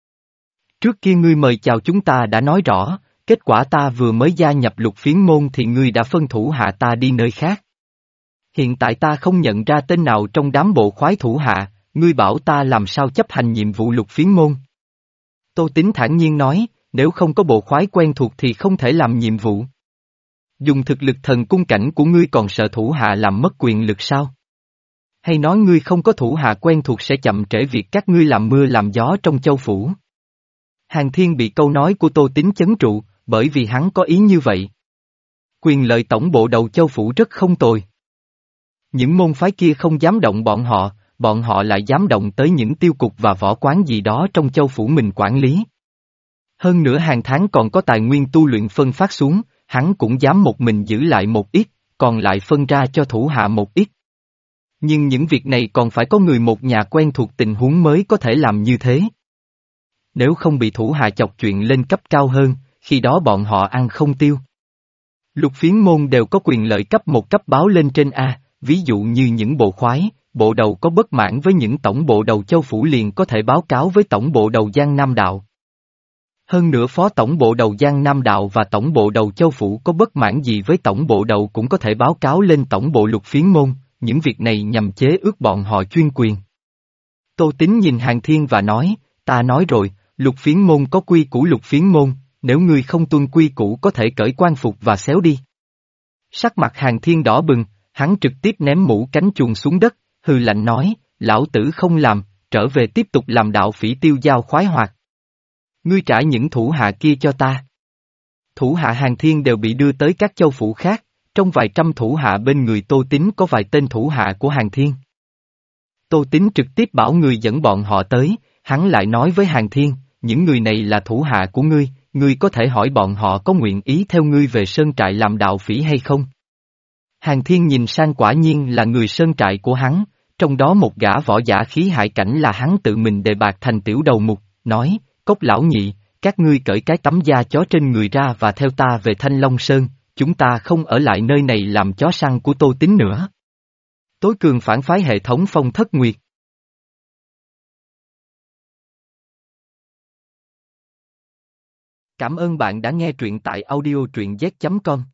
S1: Trước kia ngươi mời chào chúng ta đã nói rõ, kết quả ta vừa mới gia nhập Lục Phiến môn thì ngươi đã phân thủ hạ ta đi nơi khác. Hiện tại ta không nhận ra tên nào trong đám bộ khoái thủ hạ, ngươi bảo ta làm sao chấp hành nhiệm vụ Lục Phiến môn. Tô Tín thản nhiên nói, nếu không có bộ khoái quen thuộc thì không thể làm nhiệm vụ. Dùng thực lực thần cung cảnh của ngươi còn sợ thủ hạ làm mất quyền lực sao? Hay nói ngươi không có thủ hạ quen thuộc sẽ chậm trễ việc các ngươi làm mưa làm gió trong châu phủ? Hàn Thiên bị câu nói của Tô Tín chấn trụ, bởi vì hắn có ý như vậy. Quyền lợi tổng bộ đầu châu phủ rất không tồi. Những môn phái kia không dám động bọn họ, bọn họ lại dám động tới những tiêu cục và võ quán gì đó trong châu phủ mình quản lý. Hơn nữa hàng tháng còn có tài nguyên tu luyện phân phát xuống, hắn cũng dám một mình giữ lại một ít, còn lại phân ra cho thủ hạ một ít. Nhưng những việc này còn phải có người một nhà quen thuộc tình huống mới có thể làm như thế. Nếu không bị thủ hạ chọc chuyện lên cấp cao hơn, khi đó bọn họ ăn không tiêu. Lục Phiến môn đều có quyền lợi cấp một cấp báo lên trên A, ví dụ như những bộ khoái, bộ đầu có bất mãn với những tổng bộ đầu châu phủ liền có thể báo cáo với tổng bộ đầu Giang Nam Đạo. Hơn nữa phó tổng bộ đầu Giang Nam Đạo và tổng bộ đầu châu phủ có bất mãn gì với tổng bộ đầu cũng có thể báo cáo lên tổng bộ Lục Phiến môn, những việc này nhằm chế ước bọn họ chuyên quyền. Tô Tín nhìn Hàn Thiên và nói, ta nói rồi, Lục Phiến môn có quy củ Lục Phiến môn, nếu ngươi không tuân quy củ có thể cởi quan phục và xéo đi. Sắc mặt Hàn Thiên đỏ bừng, hắn trực tiếp ném mũ cánh chuồn xuống đất, hừ lạnh nói, lão tử không làm, trở về tiếp tục làm đạo phỉ tiêu giao khoái hoạt. Ngươi trả những thủ hạ kia cho ta. Thủ hạ Hàn Thiên đều bị đưa tới các châu phủ khác, trong vài trăm thủ hạ bên người Tô Tín có vài tên thủ hạ của Hàn Thiên. Tô Tín trực tiếp bảo người dẫn bọn họ tới, hắn lại nói với Hàn Thiên, những người này là thủ hạ của ngươi, ngươi có thể hỏi bọn họ có nguyện ý theo ngươi về sơn trại làm đạo phỉ hay không. Hàn Thiên nhìn sang quả nhiên là người sơn trại của hắn, trong đó một gã võ giả khí hải cảnh là hắn tự mình đề bạt thành tiểu đầu mục, nói, Cốc lão nhị, các ngươi cởi cái tấm da chó trên người ra và theo ta về Thanh Long Sơn, chúng ta không ở lại nơi này làm chó săn của Tô Tín nữa. Tối cường phản phái hệ thống Phong Thất Nguyệt. Cảm ơn bạn đã nghe truyện tại audio truyện z chấm com.